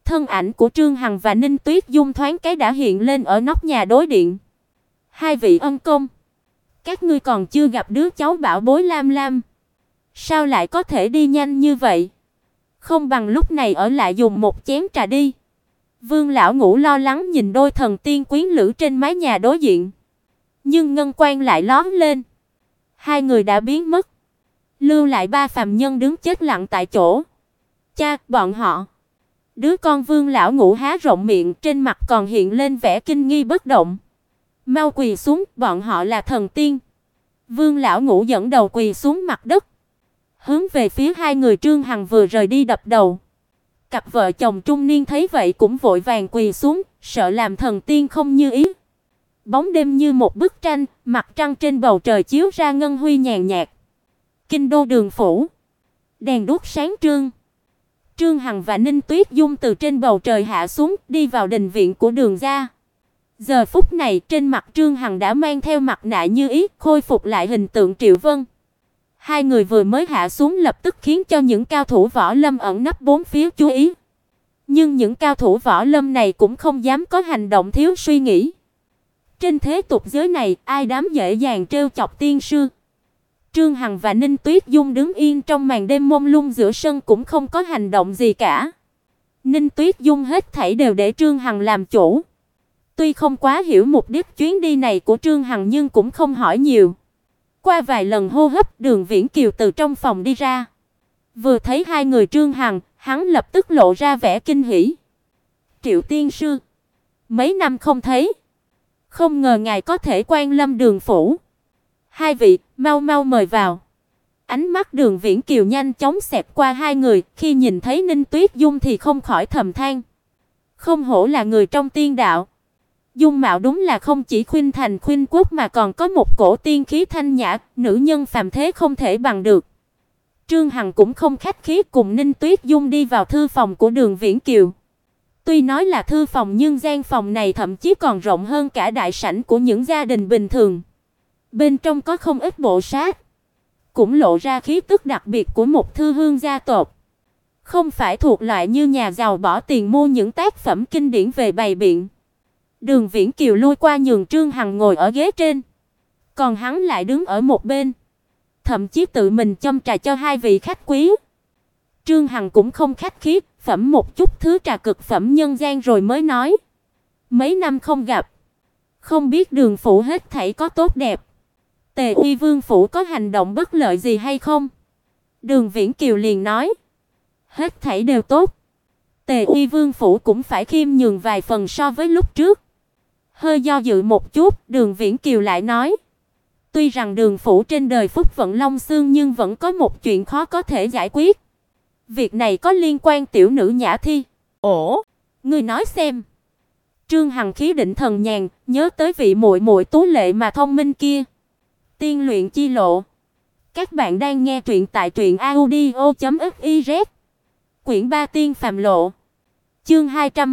Thân ảnh của Trương Hằng và Ninh Tuyết Dung thoáng cái đã hiện lên ở nóc nhà đối diện. Hai vị ân công, các ngươi còn chưa gặp đứa cháu bảo bối Lam Lam, sao lại có thể đi nhanh như vậy? Không bằng lúc này ở lại dùng một chén trà đi. Vương lão ngũ lo lắng nhìn đôi thần tiên quyến lữ trên mái nhà đối diện, nhưng ngân quang lại lóe lên. Hai người đã biến mất, lưu lại ba phàm nhân đứng chết lặng tại chỗ. Cha, bọn họ. Đứa con Vương lão ngũ há rộng miệng, trên mặt còn hiện lên vẻ kinh nghi bất động. Mau quỳ xuống, bọn họ là thần tiên. Vương lão ngũ dẫn đầu quỳ xuống mặt đất, hướng về phía hai người Trương Hằng vừa rời đi đập đầu. Cặp vợ chồng trung niên thấy vậy cũng vội vàng quỳ xuống, sợ làm thần tiên không như ý. Bóng đêm như một bức tranh, mặt trăng trên bầu trời chiếu ra ngân huy nhàn nhạt. Kinh đô Đường phủ, đèn đuốc sáng trưng. Trương Hằng và Ninh Tuyết Dung từ trên bầu trời hạ xuống, đi vào đình viện của Đường gia. Giờ phút này, trên mặt Trương Hằng đã mang theo mặt nạ như ý, khôi phục lại hình tượng Triệu Vân. Hai người vừa mới hạ xuống lập tức khiến cho những cao thủ võ lâm ẩn nấp bốn phía chú ý. Nhưng những cao thủ võ lâm này cũng không dám có hành động thiếu suy nghĩ. Trên thế tục giới này, ai dám dễ dàng trêu chọc tiên sư. Trương Hằng và Ninh Tuyết Dung đứng yên trong màn đêm mông lung giữa sân cũng không có hành động gì cả. Ninh Tuyết Dung hết thảy đều để Trương Hằng làm chủ. Tuy không quá hiểu mục đích chuyến đi này của Trương Hằng nhưng cũng không hỏi nhiều. Qua vài lần hô hấp, Đường Viễn Kiều từ trong phòng đi ra. Vừa thấy hai người Trương Hằng, hắn lập tức lộ ra vẻ kinh hỉ. Triệu tiên sư, mấy năm không thấy, không ngờ ngài có thể quan lâm Đường phủ. Hai vị, mau mau mời vào. Ánh mắt Đường Viễn Kiều nhanh chóng xẹt qua hai người, khi nhìn thấy Ninh Tuyết Dung thì không khỏi thầm than. Không hổ là người trong tiên đạo. Dung mạo đúng là không chỉ khuynh thành khuynh quốc mà còn có một cổ tiên khí thanh nhã, nữ nhân phàm thế không thể bằng được. Trương Hằng cũng không khách khí cùng Ninh Tuyết Dung đi vào thư phòng của Đường Viễn Kiều. Tuy nói là thư phòng nhưng gian phòng này thậm chí còn rộng hơn cả đại sảnh của những gia đình bình thường. Bên trong có không ít bộ sách, cũng lộ ra khí tức đặc biệt của một thư hương gia tộc. Không phải thuộc loại như nhà giàu bỏ tiền mua những tác phẩm kinh điển về bày biện. Đường Viễn Kiều lui qua nhường Trương Hằng ngồi ở ghế trên, còn hắn lại đứng ở một bên, thậm chí tự mình châm trà cho hai vị khách quý. Trương Hằng cũng không khách khí, phẩm một chút thứ trà cực phẩm nhân gian rồi mới nói: "Mấy năm không gặp, không biết Đường phủ hết thảy có tốt đẹp. Tề Uy Vương phủ có hành động bất lợi gì hay không?" Đường Viễn Kiều liền nói: "Hết thảy đều tốt. Tề Uy Vương phủ cũng phải khiêm nhường vài phần so với lúc trước." Hơi do dự một chút, Đường Viễn Kiều lại nói: "Tuy rằng Đường phủ trên đời phúc vận long xương nhưng vẫn có một chuyện khó có thể giải quyết. Việc này có liên quan tiểu nữ Nhã Thi." "Ồ, ngươi nói xem." Trương Hằng khí định thần nhàn, nhớ tới vị muội muội tú lệ mà thông minh kia. Tiên luyện chi lộ. Các bạn đang nghe truyện tại truyệnaudio.fiz. Quyển 3 Tiên phàm lộ. Chương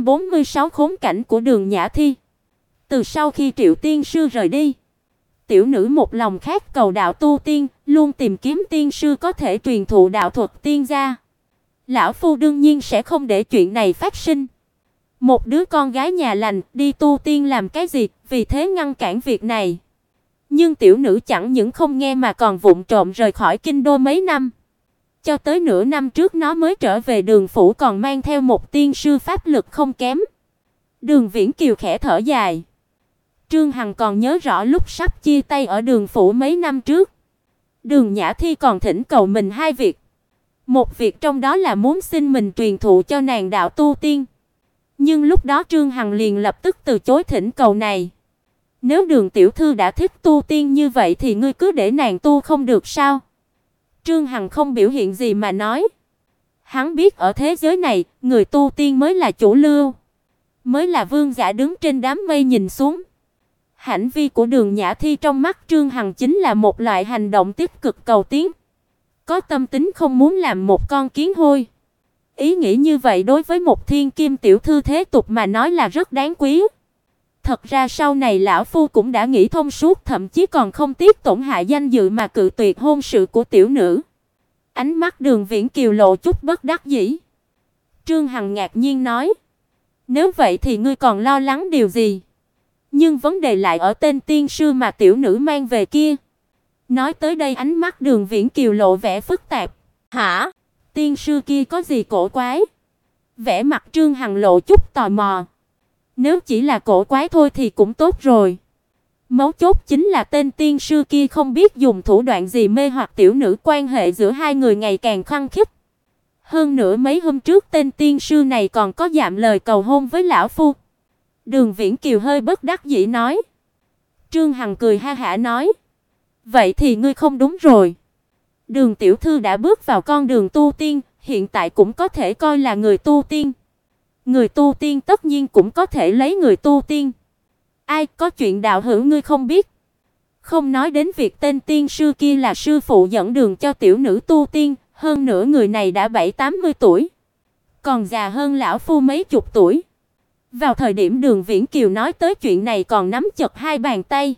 246 khốn cảnh của Đường Nhã Thi. Từ sau khi Triệu tiên sư rời đi, tiểu nữ một lòng khát cầu đạo tu tiên, luôn tìm kiếm tiên sư có thể truyền thụ đạo thuật tiên gia. Lão phu đương nhiên sẽ không để chuyện này phát sinh. Một đứa con gái nhà lành đi tu tiên làm cái gì, vì thế ngăn cản việc này. Nhưng tiểu nữ chẳng những không nghe mà còn vụng trộm rời khỏi kinh đô mấy năm. Cho tới nửa năm trước nó mới trở về Đường phủ còn mang theo một tiên sư pháp lực không kém. Đường Viễn Kiều khẽ thở dài. Trương Hằng còn nhớ rõ lúc sắp chia tay ở Đường phủ mấy năm trước, Đường Nhã Thi còn thỉnh cầu mình hai việc. Một việc trong đó là muốn xin mình truyền thụ cho nàng đạo tu tiên. Nhưng lúc đó Trương Hằng liền lập tức từ chối thỉnh cầu này. Nếu Đường tiểu thư đã thích tu tiên như vậy thì ngươi cứ để nàng tu không được sao? Trương Hằng không biểu hiện gì mà nói. Hắn biết ở thế giới này, người tu tiên mới là chủ lưu, mới là vương giả đứng trên đám mây nhìn xuống. Hành vi của Đường Nhã Thi trong mắt Trương Hằng chính là một loại hành động tích cực cầu tiến, có tâm tính không muốn làm một con kiến hôi. Ý nghĩ như vậy đối với một thiên kim tiểu thư thế tục mà nói là rất đáng quý. Thật ra sau này lão phu cũng đã nghĩ thông suốt, thậm chí còn không tiếc tổn hại danh dự mà cự tuyệt hôn sự của tiểu nữ. Ánh mắt Đường Viễn Kiều lộ chút bất đắc dĩ. Trương Hằng ngạc nhiên nói: Nếu vậy thì ngươi còn lo lắng điều gì? Nhưng vấn đề lại ở tên tiên sư mà tiểu nữ mang về kia. Nói tới đây ánh mắt Đường Viễn Kiều lộ vẻ phức tạp. Hả? Tiên sư kia có gì cổ quái? Vẻ mặt Trương Hằng lộ chút tò mò. Nếu chỉ là cổ quái thôi thì cũng tốt rồi. Mấu chốt chính là tên tiên sư kia không biết dùng thủ đoạn gì mê hoặc tiểu nữ, quan hệ giữa hai người ngày càng khăng khít. Hơn nữa mấy hôm trước tên tiên sư này còn có dạm lời cầu hôn với lão phu. Đường Viễn Kiều hơi bất đắc dĩ nói. Trương Hằng cười ha hả nói. Vậy thì ngươi không đúng rồi. Đường tiểu thư đã bước vào con đường tu tiên, hiện tại cũng có thể coi là người tu tiên. Người tu tiên tất nhiên cũng có thể lấy người tu tiên. Ai có chuyện đạo hữu ngươi không biết? Không nói đến việc tên tiên sư kia là sư phụ dẫn đường cho tiểu nữ tu tiên, hơn nữa người này đã 70-80 tuổi, còn già hơn lão phu mấy chục tuổi. Vào thời điểm Đường Viễn Kiều nói tới chuyện này còn nắm chặt hai bàn tay.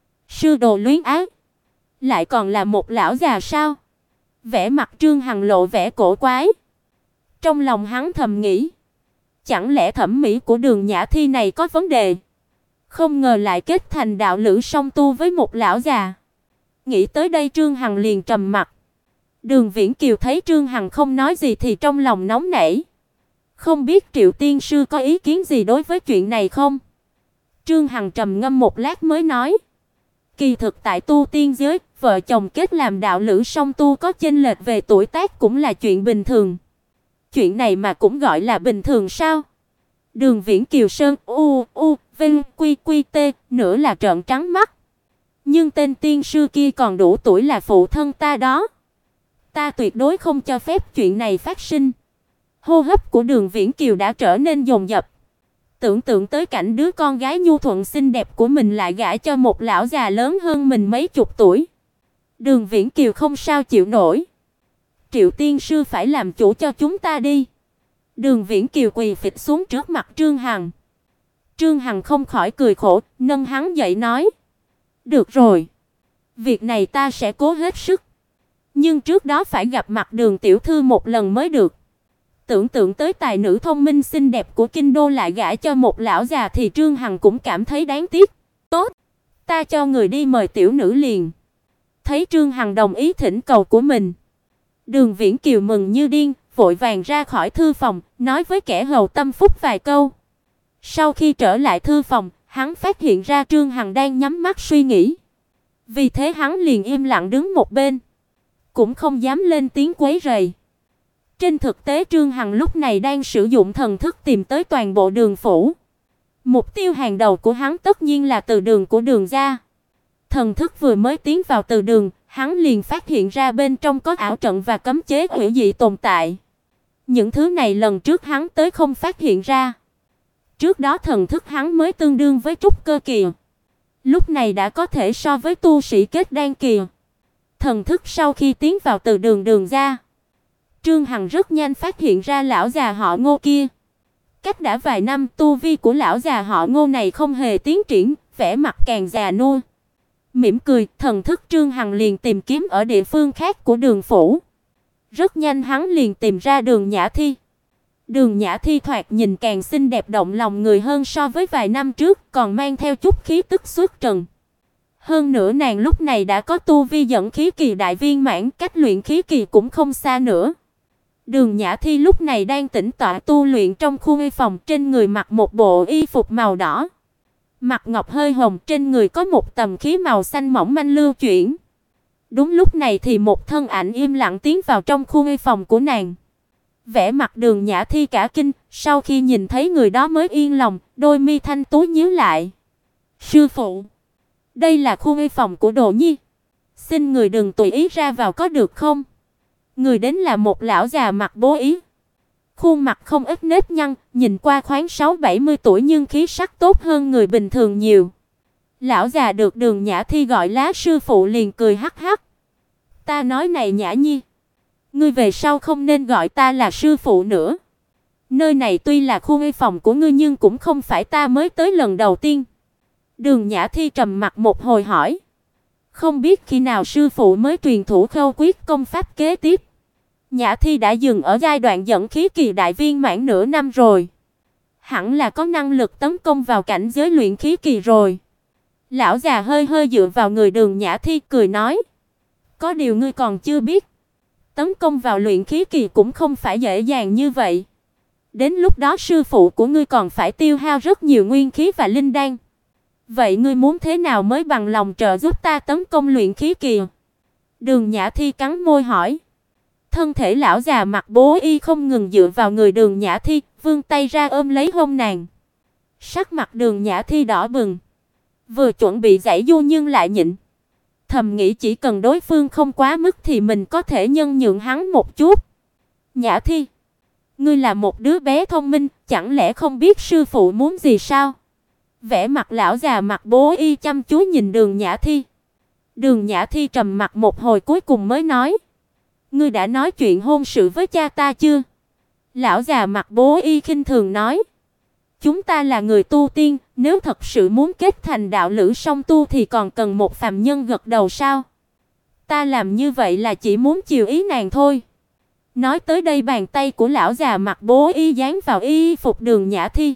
Sư đồ luyến ái, lại còn là một lão già sao? Vẻ mặt Trương Hằng lộ vẻ cổ quái. Trong lòng hắn thầm nghĩ, chẳng lẽ thẩm mỹ của Đường Nhã Thi này có vấn đề? Không ngờ lại kết thành đạo lữ song tu với một lão già. Nghĩ tới đây Trương Hằng liền trầm mặt. Đường Viễn Kiều thấy Trương Hằng không nói gì thì trong lòng nóng nảy. Không biết Triệu tiên sư có ý kiến gì đối với chuyện này không? Trương Hằng trầm ngâm một lát mới nói. Kỳ thực tại tu tiên giới, vợ chồng kết làm đạo lữ song tu có chênh lệch về tuổi tác cũng là chuyện bình thường. Chuyện này mà cũng gọi là bình thường sao? Đường Viễn Kiều Sơn Vinh Quy Quy Tê nữa là trợn trắng mắt. Nhưng tên tiên sư kia còn đủ tuổi là phụ thân ta đó. Ta tuyệt đối không cho phép chuyện này phát sinh. Hô hấp của Đường Viễn Kiều đã trở nên dồn dập. Tưởng tượng tới cảnh đứa con gái nhu thuận xinh đẹp của mình lại gả cho một lão già lớn hơn mình mấy chục tuổi. Đường Viễn Kiều không sao chịu nổi. Triệu tiên sư phải làm chủ cho chúng ta đi. Đường Viễn Kiều quỳ phịch xuống trước mặt Trương Hằng. Trương Hằng không khỏi cười khổ, nâng hắn dậy nói. Được rồi, việc này ta sẽ cố hết sức. Nhưng trước đó phải gặp mặt Đường tiểu thư một lần mới được. Tưởng tượng tới tài nữ thông minh xinh đẹp của kinh đô lại gả cho một lão già thì Trương Hằng cũng cảm thấy đáng tiếc. Tốt, ta cho người đi mời tiểu nữ liền. Thấy Trương Hằng đồng ý thỉnh cầu của mình, Đường Viễn Kiều mừng như điên, vội vàng ra khỏi thư phòng, nói với kẻ hầu tâm phúc vài câu. Sau khi trở lại thư phòng, hắn phát hiện ra Trương Hằng đang nhắm mắt suy nghĩ. Vì thế hắn liền im lặng đứng một bên, cũng không dám lên tiếng quấy rầy. Trên thực tế Trương Hằng lúc này đang sử dụng thần thức tìm tới toàn bộ Đường phủ. Mục tiêu hàng đầu của hắn tất nhiên là từ đường của Đường gia. Thần thức vừa mới tiến vào từ đường, hắn liền phát hiện ra bên trong có ảo trận và cấm chế hủy dị tồn tại. Những thứ này lần trước hắn tới không phát hiện ra. Trước đó thần thức hắn mới tương đương với trúc cơ kỳ. Lúc này đã có thể so với tu sĩ kết đan kỳ. Thần thức sau khi tiến vào từ đường Đường gia, Trương Hằng rất nhanh phát hiện ra lão già họ Ngô kia. Cách đã vài năm, tu vi của lão già họ Ngô này không hề tiến triển, vẻ mặt càng già nua. Mỉm cười, thần thức Trương Hằng liền tìm kiếm ở địa phương khác của Đường phủ. Rất nhanh hắn liền tìm ra Đường Nhã Thi. Đường Nhã Thi thoạt nhìn càng xinh đẹp động lòng người hơn so với vài năm trước, còn mang theo chút khí tức xuất trần. Hơn nữa nàng lúc này đã có tu vi dẫn khí kỳ đại viên mãn, cách luyện khí kỳ cũng không xa nữa. Đường Nhã Thi lúc này đang tĩnh tọa tu luyện trong khu nghi phòng, trên người mặc một bộ y phục màu đỏ. Mặt ngọc hơi hồng, trên người có một tầm khí màu xanh mỏng manh lưu chuyển. Đúng lúc này thì một thân ảnh im lặng tiến vào trong khu nghi phòng của nàng. Vẻ mặt Đường Nhã Thi cả kinh, sau khi nhìn thấy người đó mới yên lòng, đôi mi thanh tú nhíu lại. Sư phụ, đây là khu nghi phòng của Đồ Nhi, xin người đừng tùy ý ra vào có được không? Người đến là một lão già mặt bố ý, khuôn mặt không ít nếp nhăn, nhìn qua khoảng 60-70 tuổi nhưng khí sắc tốt hơn người bình thường nhiều. Lão già được Đường Nhã Thi gọi lá sư phụ liền cười hắc hắc. Ta nói này Nhã Nhi, ngươi về sau không nên gọi ta là sư phụ nữa. Nơi này tuy là khu nghi phòng của ngươi nhưng cũng không phải ta mới tới lần đầu tiên. Đường Nhã Thi trầm mặt một hồi hỏi. Không biết khi nào sư phụ mới truyền thủ khâu quyết công pháp kế tiếp. Nhã Thi đã dừng ở giai đoạn dẫn khí kỳ đại viên mãn nửa năm rồi. hẳn là có năng lực tấn công vào cảnh giới luyện khí kỳ rồi. Lão già hơi hơi dựa vào người Đường Nhã Thi cười nói, có điều ngươi còn chưa biết, tấn công vào luyện khí kỳ cũng không phải dễ dàng như vậy. Đến lúc đó sư phụ của ngươi còn phải tiêu hao rất nhiều nguyên khí và linh đan. Vậy ngươi muốn thế nào mới bằng lòng trợ giúp ta tấn công luyện khí kỳ? Đường Nhã Thi cắn môi hỏi. Thân thể lão già mặc bố y không ngừng dựa vào người Đường Nhã Thi, vươn tay ra ôm lấy hông nàng. Sắc mặt Đường Nhã Thi đỏ bừng, vừa chuẩn bị giãy giụa nhưng lại nhịn. Thầm nghĩ chỉ cần đối phương không quá mức thì mình có thể nhân nhượng hắn một chút. Nhã Thi, ngươi là một đứa bé thông minh, chẳng lẽ không biết sư phụ muốn gì sao? Vẻ mặt lão già mặc bố y chăm chú nhìn Đường Nhã Thi. Đường Nhã Thi trầm mặc một hồi cuối cùng mới nói, ngươi đã nói chuyện hôn sự với cha ta chưa? Lão già mặc bố y khinh thường nói, chúng ta là người tu tiên, nếu thật sự muốn kết thành đạo lữ song tu thì còn cần một phàm nhân gật đầu sao? Ta làm như vậy là chỉ muốn chiều ý nàng thôi. Nói tới đây bàn tay của lão già mặc bố y dán vào y phục Đường Nhã Thi,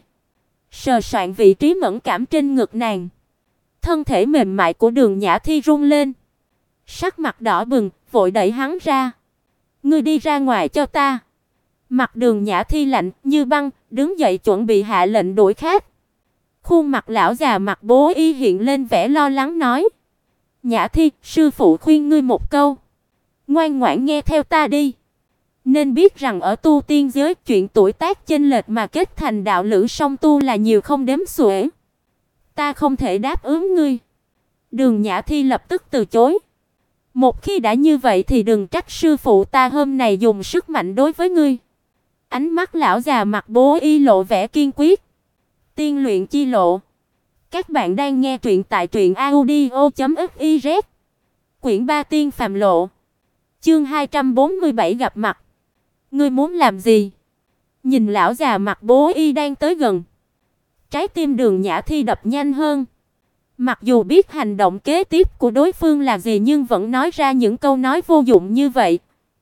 sờ soạn vị trí mẫn cảm trên ngực nàng. Thân thể mềm mại của Đường Nhã Thi run lên, sắc mặt đỏ bừng, vội đẩy hắn ra. Ngươi đi ra ngoài cho ta. Mặt Đường Nhã Thi lạnh như băng, đứng dậy chuẩn bị hạ lệnh đuổi khách. Khuôn mặt lão già mặc bố y hiện lên vẻ lo lắng nói, Nhã Thi, sư phụ khuyên ngươi một câu, ngoan ngoãn nghe theo ta đi. Nên biết rằng ở tu tiên giới, chuyện tuổi tác chênh lệch mà kết thành đạo lữ song tu là nhiều không đếm xuể. Ta không thể đáp ứng ngươi. Đường Nhã Thi lập tức từ chối. Một khi đã như vậy thì đừng trách sư phụ ta hôm nay dùng sức mạnh đối với ngươi. Ánh mắt lão già mặc bố y lộ vẻ kiên quyết. Tiên luyện chi lộ. Các bạn đang nghe truyện tại truyệnaudio.fiz. Quyển 3 Tiên phàm lộ. Chương 247 gặp mặt. Ngươi muốn làm gì? Nhìn lão già mặc bố y đang tới gần, trái tim Đường Nhã Thi đập nhanh hơn. Mặc dù biết hành động kế tiếp của đối phương là gì nhưng vẫn nói ra những câu nói vô dụng như vậy.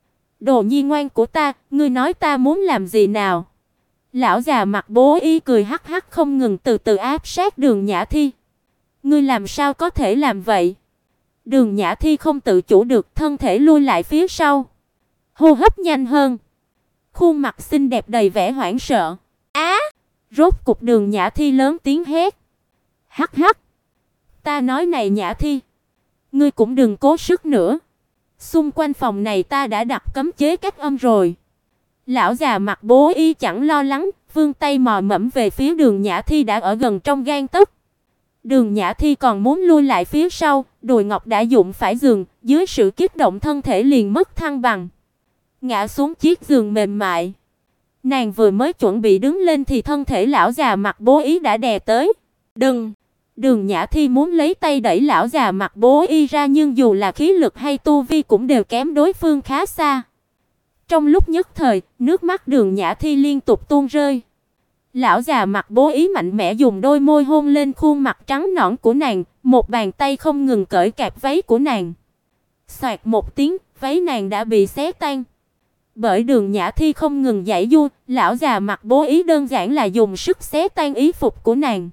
Đồ nhi ngoan của ta, ngươi nói ta muốn làm gì nào? Lão già mặc bố y cười hắc hắc không ngừng từ từ áp sát Đường Nhã Thi. Ngươi làm sao có thể làm vậy? Đường Nhã Thi không tự chủ được, thân thể lui lại phía sau, hô hấp nhanh hơn, khuôn mặt xinh đẹp đầy vẻ hoảng sợ. Á! Rốt cục Đường Nhã Thi lớn tiếng hét. Hắc hắc! Ta nói này Nhã Thi, ngươi cũng đừng cố sức nữa. Xung quanh phòng này ta đã đặt cấm chế cách âm rồi. Lão già mặc bố y chẳng lo lắng, vươn tay mò mẫm về phía Đường Nhã Thi đã ở gần trong gang tấc. Đường Nhã Thi còn muốn lui lại phía sau, đùi ngọc đã dụng phải giường, dưới sự kích động thân thể liền mất thăng bằng, ngã xuống chiếc giường mềm mại. Nàng vừa mới chuẩn bị đứng lên thì thân thể lão già mặc bố y đã đè tới. Đừng! Đường Nhã Thi muốn lấy tay đẩy lão già mặc bố y ra nhưng dù là khí lực hay tu vi cũng đều kém đối phương khá xa. Trong lúc nhất thời, nước mắt Đường Nhã Thi liên tục tuôn rơi. Lão già mặc bố y mạnh mẽ dùng đôi môi hôn lên khuôn mặt trắng nõn của nàng, một bàn tay không ngừng cởi cạp váy của nàng. Xoạt một tiếng, váy nàng đã bị xé tan. Bởi Đường Nhã Thi không ngừng giãy giụa, lão già mặc bố y đơn giản là dùng sức xé tan y phục của nàng.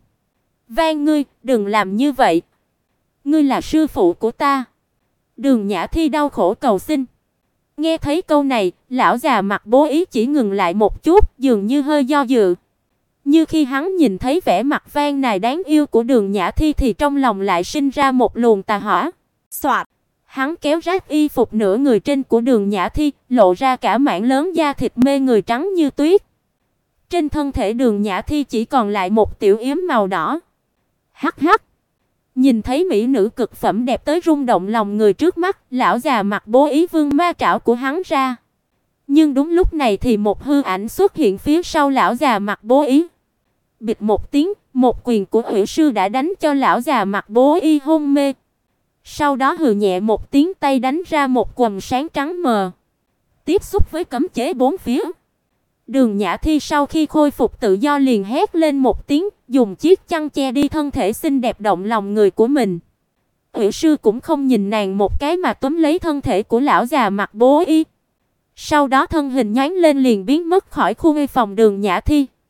Van ngươi, đừng làm như vậy. Ngươi là sư phụ của ta. Đường Nhã Thi đau khổ cầu xin. Nghe thấy câu này, lão già mặc bố y chỉ ngừng lại một chút, dường như hơi do dự. Như khi hắn nhìn thấy vẻ mặt van nài đáng yêu của Đường Nhã Thi thì trong lòng lại sinh ra một luồng tà hỏa. Soạt, hắn kéo rách y phục nửa người trên của Đường Nhã Thi, lộ ra cả mảng lớn da thịt mê người trắng như tuyết. Trên thân thể Đường Nhã Thi chỉ còn lại một tiểu yếm màu đỏ. Hắc hắc. Nhìn thấy mỹ nữ cực phẩm đẹp tới rung động lòng người trước mắt, lão già mặc bố y vương ma trảo của hắn ra. Nhưng đúng lúc này thì một hư ảnh xuất hiện phía sau lão già mặc bố y. Bịch một tiếng, một quyền của Hủy sư đã đánh cho lão già mặc bố y hôn mê. Sau đó hừ nhẹ một tiếng, tay đánh ra một quầng sáng trắng mờ, tiếp xúc với cấm chế bốn phía. Đường Nhã Thi sau khi khôi phục tự do liền hét lên một tiếng, dùng chiếc chăn che đi thân thể xinh đẹp động lòng người của mình. Hủy sư cũng không nhìn nàng một cái mà túm lấy thân thể của lão già mặc bố y. Sau đó thân hình nhoáng lên liền biến mất khỏi khu phòng Đường Nhã Thi.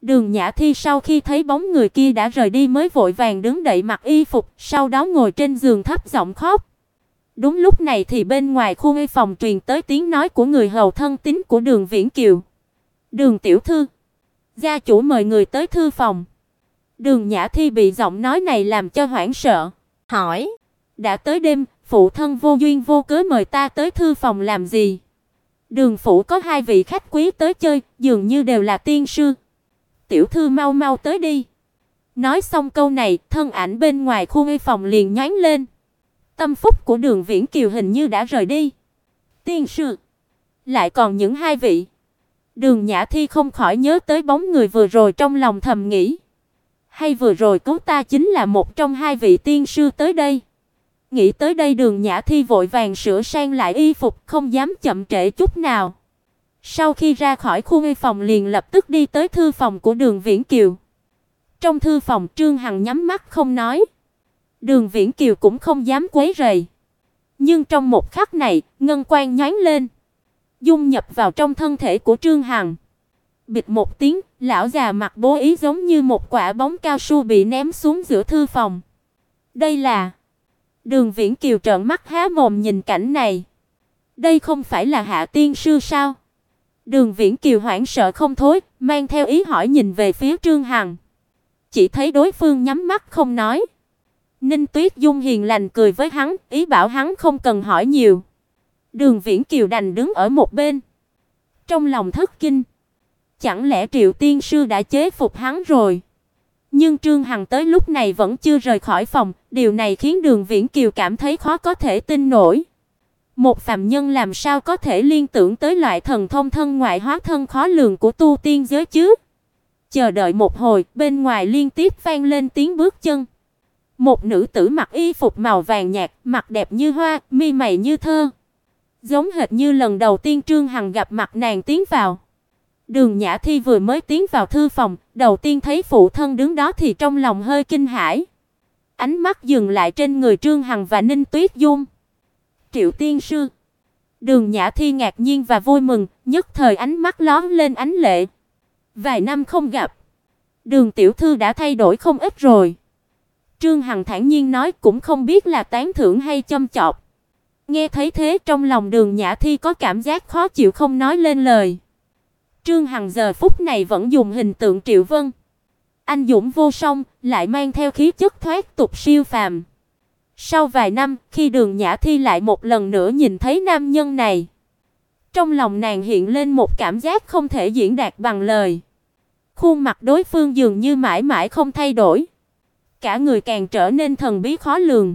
Đường Nhã Thi sau khi thấy bóng người kia đã rời đi mới vội vàng đứng dậy mặc y phục, sau đó ngồi trên giường thấp giọng khóc. Đúng lúc này thì bên ngoài khu nghi phòng truyền tới tiếng nói của người hầu thân tín của Đường Viễn Kiều. "Đường tiểu thư, gia chủ mời người tới thư phòng." Đường Nhã Thi bị giọng nói này làm cho hoảng sợ, hỏi: "Đã tới đêm, phụ thân vô duyên vô cớ mời ta tới thư phòng làm gì?" "Đường phủ có 2 vị khách quý tới chơi, dường như đều là tiên sư. Tiểu thư mau mau tới đi." Nói xong câu này, thân ảnh bên ngoài khu nghi phòng liền nhoáng lên. Tâm phúc của Đường Viễn Kiều hình như đã rời đi. Tiên sư, lại còn những 2 vị. Đường Nhã Thi không khỏi nhớ tới bóng người vừa rồi, trong lòng thầm nghĩ, hay vừa rồi cứu ta chính là một trong 2 vị tiên sư tới đây. Nghĩ tới đây, Đường Nhã Thi vội vàng sửa sang lại y phục, không dám chậm trễ chút nào. Sau khi ra khỏi khu nghi phòng liền lập tức đi tới thư phòng của Đường Viễn Kiều. Trong thư phòng, Trương Hằng nhắm mắt không nói. Đường Viễn Kiều cũng không dám quấy rầy. Nhưng trong một khắc này, ngân quang nhoáng lên, dung nhập vào trong thân thể của Trương Hằng. Bịch một tiếng, lão già mặt bố ý giống như một quả bóng cao su bị ném xuống giữa thư phòng. Đây là... Đường Viễn Kiều trợn mắt há mồm nhìn cảnh này. Đây không phải là Hạ tiên sư sao? Đường Viễn Kiều hoảng sợ không thôi, mang theo ý hỏi nhìn về phía Trương Hằng. Chỉ thấy đối phương nhắm mắt không nói. Ninh Tuyết Dung hiền lành cười với hắn, ý bảo hắn không cần hỏi nhiều. Đường Viễn Kiều đành đứng ở một bên, trong lòng thất kinh. Chẳng lẽ Triệu tiên sư đã chế phục hắn rồi? Nhưng Trương Hằng tới lúc này vẫn chưa rời khỏi phòng, điều này khiến Đường Viễn Kiều cảm thấy khó có thể tin nổi. Một phàm nhân làm sao có thể liên tưởng tới loại thần thông thân ngoại hóa thân khó lường của tu tiên giới chứ? Chờ đợi một hồi, bên ngoài liên tiếp vang lên tiếng bước chân. Một nữ tử mặc y phục màu vàng nhạt, mặt đẹp như hoa, mi mày như thơ, giống hệt như lần đầu tiên Trương Hằng gặp mặt nàng tiến vào. Đường Nhã Thi vừa mới tiến vào thư phòng, đầu tiên thấy phụ thân đứng đó thì trong lòng hơi kinh hãi. Ánh mắt dừng lại trên người Trương Hằng và Ninh Tuyết Dung. Triệu tiên sư. Đường Nhã Thi ngạc nhiên và vui mừng, nhất thời ánh mắt lóe lên ánh lệ. Vài năm không gặp, Đường tiểu thư đã thay đổi không ít rồi. Trương Hằng thản nhiên nói, cũng không biết là tán thưởng hay châm chọc. Nghe thấy thế, trong lòng Đường Nhã Thi có cảm giác khó chịu không nói lên lời. Trương Hằng giờ phút này vẫn dùng hình tượng Triệu Vân, anh dũng vô song, lại mang theo khí chất thoát tục siêu phàm. Sau vài năm, khi Đường Nhã Thi lại một lần nữa nhìn thấy nam nhân này, trong lòng nàng hiện lên một cảm giác không thể diễn đạt bằng lời. Khuôn mặt đối phương dường như mãi mãi không thay đổi, cả người càng trở nên thần bí khó lường.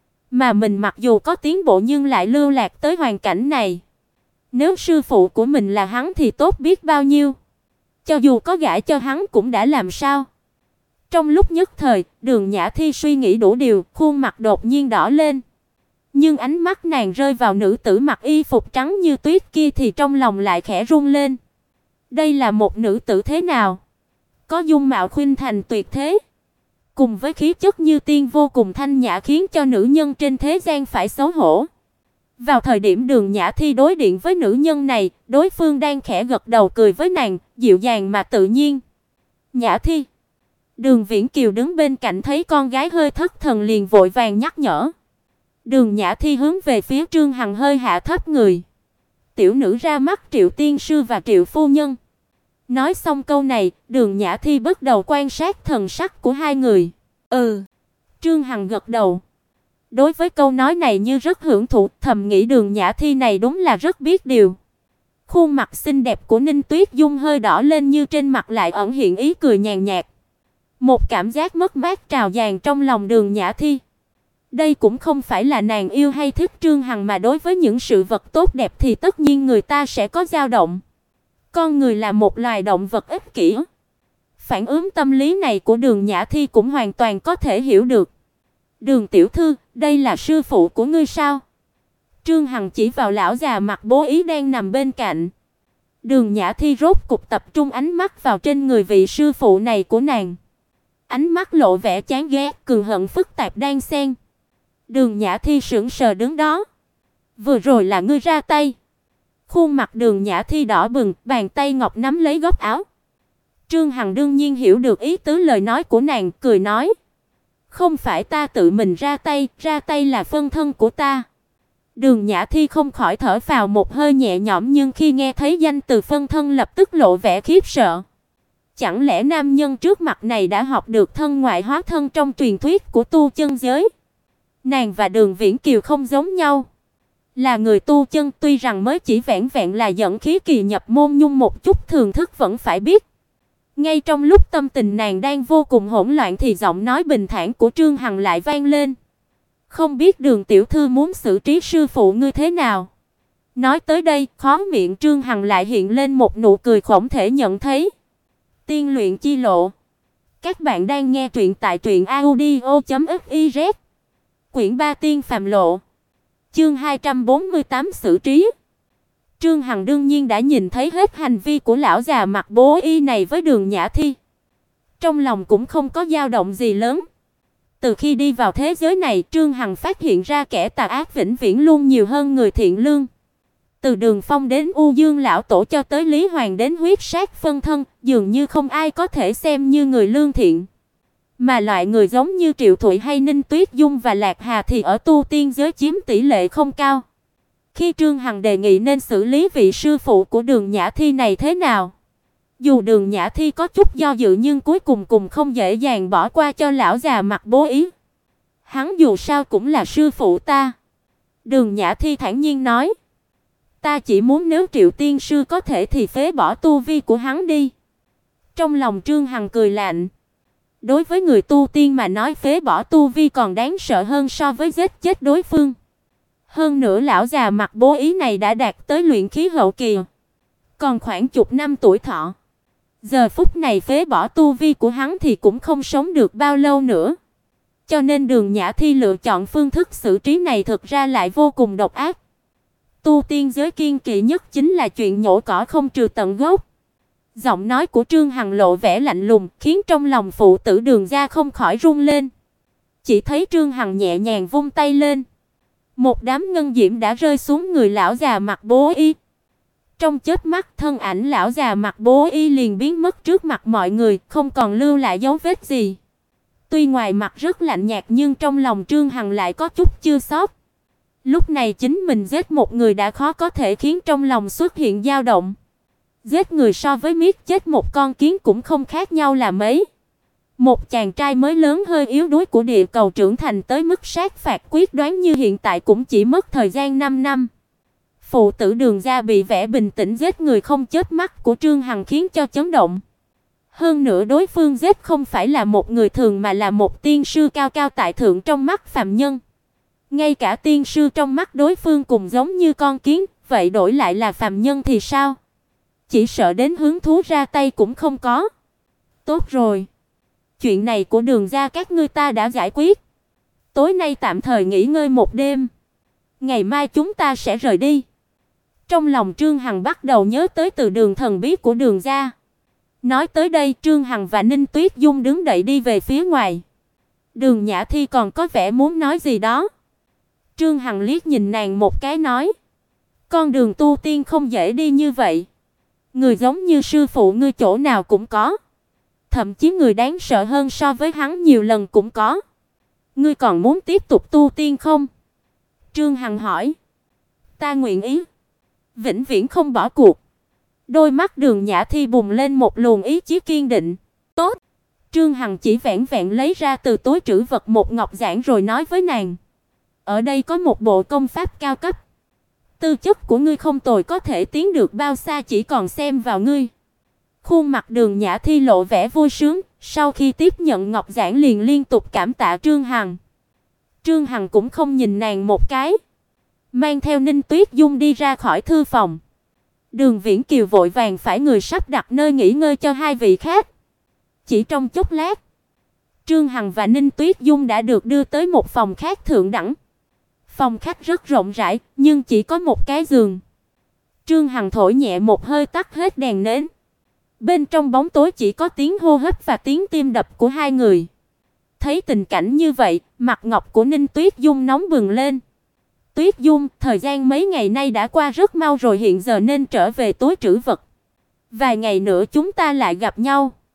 Mà mình mặc dù có tiến bộ nhưng lại lưu lạc tới hoàn cảnh này. Nếu sư phụ của mình là hắn thì tốt biết bao nhiêu. Cho dù có gả cho hắn cũng đã làm sao? Trong lúc nhất thời, Đường Nhã Thi suy nghĩ đủ điều, khuôn mặt đột nhiên đỏ lên. Nhưng ánh mắt nàng rơi vào nữ tử mặc y phục trắng như tuyết kia thì trong lòng lại khẽ run lên. Đây là một nữ tử thế nào? Có dung mạo khuynh thành tuyệt thế, cùng với khí chất như tiên vô cùng thanh nhã, khiến cho nữ nhân trên thế gian phải xấu hổ. Vào thời điểm Đường Nhã Thi đối diện với nữ nhân này, đối phương đang khẽ gật đầu cười với nàng, dịu dàng mà tự nhiên. Nhã Thi. Đường Viễn Kiều đứng bên cạnh thấy con gái hơi thất thần liền vội vàng nhắc nhở. Đường Nhã Thi hướng về phía Trương Hằng hơi hạ thấp người. Tiểu nữ ra mắt Triệu tiên sư và Triệu phu nhân. Nói xong câu này, Đường Nhã Thi bắt đầu quan sát thần sắc của hai người. Trương Hằng gật đầu. Đối với câu nói này như rất hưởng thụ, thầm nghĩ Đường Nhã Thi này đúng là rất biết điều. Khuôn mặt xinh đẹp của Ninh Tuyết Dung hơi đỏ lên, như trên mặt lại ẩn hiện ý cười nhàn nhạt. Một cảm giác mất mát trào dâng trong lòng Đường Nhã Thi. Đây cũng không phải là nàng yêu hay thích Trương Hằng, mà đối với những sự vật tốt đẹp thì tất nhiên người ta sẽ có dao động. Con người là một loài động vật ích kỷ. Phản ứng tâm lý này của Đường Nhã Thi cũng hoàn toàn có thể hiểu được. Đường tiểu thư, đây là sư phụ của ngươi sao? Trương Hằng chỉ vào lão già mặt bố ý đang nằm bên cạnh. Đường Nhã Thi rốt cục tập trung ánh mắt vào trên người vị sư phụ này của nàng. Ánh mắt lộ vẻ chán ghét, cường hận phức tạp đan xen. Đường Nhã Thi sững sờ đứng đó. Vừa rồi là ngươi ra tay. Khuôn mặt Đường Nhã Thi đỏ bừng, bàn tay ngọc nắm lấy góc áo. Trương Hằng đương nhiên hiểu được ý tứ lời nói của nàng, cười nói: "Không phải ta tự mình ra tay là phân thân của ta." Đường Nhã Thi không khỏi thở phào một hơi nhẹ nhõm, nhưng khi nghe thấy danh từ phân thân lập tức lộ vẻ khiếp sợ. Chẳng lẽ nam nhân trước mặt này đã học được thân ngoại hóa thân trong truyền thuyết của tu chân giới? Nàng và Đường Viễn Kiều không giống nhau, là người tu chân, tuy rằng mới chỉ vẹn vẹn là dẫn khí kỳ nhập môn, nhưng một chút thường thức vẫn phải biết. Ngay trong lúc tâm tình nàng đang vô cùng hỗn loạn thì giọng nói bình thản của Trương Hằng lại vang lên: "Không biết Đường tiểu thư muốn xử trí sư phụ ngươi thế nào?" Nói tới đây, khóe miệng Trương Hằng lại hiện lên một nụ cười không thể nhận thấy. Tiên luyện chi lộ. Các bạn đang nghe truyện tại truyệnaudio.fiz. Quyển 3 Tiên phàm lộ. Chương 248 xử trí. Trương Hằng đương nhiên đã nhìn thấy hết hành vi của lão già mặc bố y này với Đường Nhã Thi. Trong lòng cũng không có dao động gì lớn. Từ khi đi vào thế giới này, Trương Hằng phát hiện ra kẻ tà ác vĩnh viễn luôn nhiều hơn người thiện lương. Từ Đường Phong đến U Dương lão tổ cho tới Lý Hoàng đến huyết sát phân thân, dường như không ai có thể xem như người lương thiện. Mà loại người giống như Triệu Thụy hay Ninh Tuyết Dung và Lạc Hà thì ở tu tiên giới chiếm tỷ lệ không cao. Khi Trương Hằng đề nghị nên xử lý vị sư phụ của Đường Nhã Thi này thế nào, dù Đường Nhã Thi có chút do dự nhưng cuối cùng không dễ dàng bỏ qua cho lão già mặc bố ý. Hắn dù sao cũng là sư phụ ta. Đường Nhã Thi thản nhiên nói: "Ta chỉ muốn nếu Triệu tiên sư có thể thì phế bỏ tu vi của hắn đi." Trong lòng Trương Hằng cười lạnh. Đối với người tu tiên mà nói, phế bỏ tu vi còn đáng sợ hơn so với giết chết đối phương. Hơn nữa lão già mặc bố ý này đã đạt tới luyện khí hậu kỳ, còn khoảng chục năm tuổi thọ. Giờ phút này phế bỏ tu vi của hắn thì cũng không sống được bao lâu nữa. Cho nên Đường Nhã Thi lựa chọn phương thức xử trí này thực ra lại vô cùng độc ác. Tu tiên giới kiêng kỵ nhất chính là chuyện nhổ cỏ không trừ tận gốc. Giọng nói của Trương Hằng lộ vẻ lạnh lùng, khiến trong lòng phụ tử Đường gia không khỏi run lên. Chỉ thấy Trương Hằng nhẹ nhàng vung tay lên, một đám ngân diễm đã rơi xuống người lão già mặc bố y. Trong chớp mắt, thân ảnh lão già mặc bố y liền biến mất trước mặt mọi người, không còn lưu lại dấu vết gì. Tuy ngoài mặt rất lạnh nhạt nhưng trong lòng Trương Hằng lại có chút chua xót. Lúc này chính mình giết một người đã khó có thể khiến trong lòng xuất hiện dao động. Giết người so với miết chết một con kiến cũng không khác nhau là mấy. Một chàng trai mới lớn hơi yếu đuối của địa cầu trưởng thành tới mức sát phạt quyết đoán như hiện tại cũng chỉ mất thời gian 5 năm. Phụ tử Đường gia bị vẻ bình tĩnh giết người không chớp mắt của Trương Hằng khiến cho chấn động. Hơn nữa đối phương giết không phải là một người thường mà là một tiên sư cao cao tại thượng trong mắt phàm nhân. Ngay cả tiên sư trong mắt đối phương cũng giống như con kiến, vậy đổi lại là phàm nhân thì sao? Chỉ sợ đến hứng thú ra tay cũng không có. Tốt rồi, chuyện này của Đường gia các ngươi ta đã giải quyết. Tối nay tạm thời nghỉ ngơi một đêm, ngày mai chúng ta sẽ rời đi. Trong lòng Trương Hằng bắt đầu nhớ tới từ đường thần bí của Đường gia. Nói tới đây, Trương Hằng và Ninh Tuyết Dung đứng dậy đi về phía ngoài. Đường Nhã Thi còn có vẻ muốn nói gì đó. Trương Hằng liếc nhìn nàng một cái nói: "Con đường tu tiên không dễ đi như vậy. Người giống như sư phụ ngươi chỗ nào cũng có. Thậm chí người đáng sợ hơn so với hắn nhiều lần cũng có. Ngươi còn muốn tiếp tục tu tiên không?" Trương Hằng hỏi. "Ta nguyện ý, vĩnh viễn không bỏ cuộc." Đôi mắt Đường Nhã Thi bùng lên một luồng ý chí kiên định. "Tốt." Trương Hằng chỉ vẹn vẹn lấy ra từ túi trữ vật một ngọc giản rồi nói với nàng: "Ở đây có một bộ công pháp cao cấp. Tư chất của ngươi không tồi, có thể tiến được bao xa chỉ còn xem vào ngươi." Khuôn mặt Đường Nhã Thi lộ vẻ vui sướng, sau khi tiếp nhận ngọc giản liền liên tục cảm tạ Trương Hằng. Trương Hằng cũng không nhìn nàng một cái, mang theo Ninh Tuyết Dung đi ra khỏi thư phòng. Đường Viễn Kiều vội vàng phải người sắp đặt nơi nghỉ ngơi cho hai vị khác. Chỉ trong chốc lát, Trương Hằng và Ninh Tuyết Dung đã được đưa tới một phòng khác thượng đẳng. Phòng khách rất rộng rãi, nhưng chỉ có một cái giường. Trương Hằng thổi nhẹ một hơi tắt hết đèn nến. Bên trong bóng tối chỉ có tiếng hô hấp và tiếng tim đập của hai người. Thấy tình cảnh như vậy, mặt ngọc của Ninh Tuyết Dung nóng bừng lên. "Tuyết Dung, thời gian mấy ngày nay đã qua rất mau rồi, hiện giờ nên trở về túi trữ vật. Vài ngày nữa chúng ta lại gặp nhau."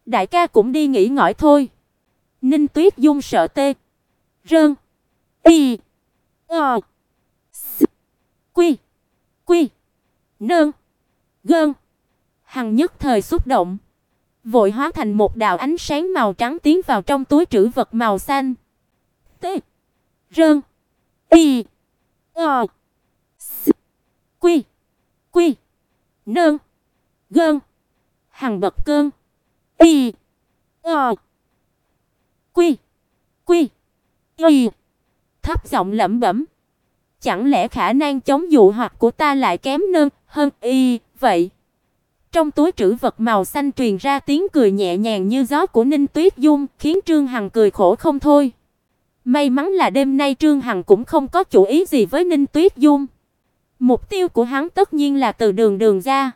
Đại ca cũng đi nghỉ ngơi thôi. Ninh Tuyết Dung sợ tê. Rơn. Y. Ờ. S. Quy. Quy. Nơn. Gơn. Hằng nhất thời xúc động, vội hóa thành một đạo ánh sáng màu trắng tiến vào trong túi trữ vật màu xanh. T. Rơn. Y. Ờ. S. Quy. Quy. Nơn. Gơn. Hằng bật cơn. Y. Ờ. Quy. Quy. Y. Thấp giọng lẩm bẩm. Chẳng lẽ khả năng chống dụ hoặc của ta lại kém hơn y vậy? Trong túi trữ vật màu xanh truyền ra tiếng cười nhẹ nhàng như gió của Ninh Tuyết Dung, khiến Trương Hằng cười khổ không thôi. May mắn là đêm nay Trương Hằng cũng không có chủ ý gì với Ninh Tuyết Dung. Mục tiêu của hắn tất nhiên là từ đường ra.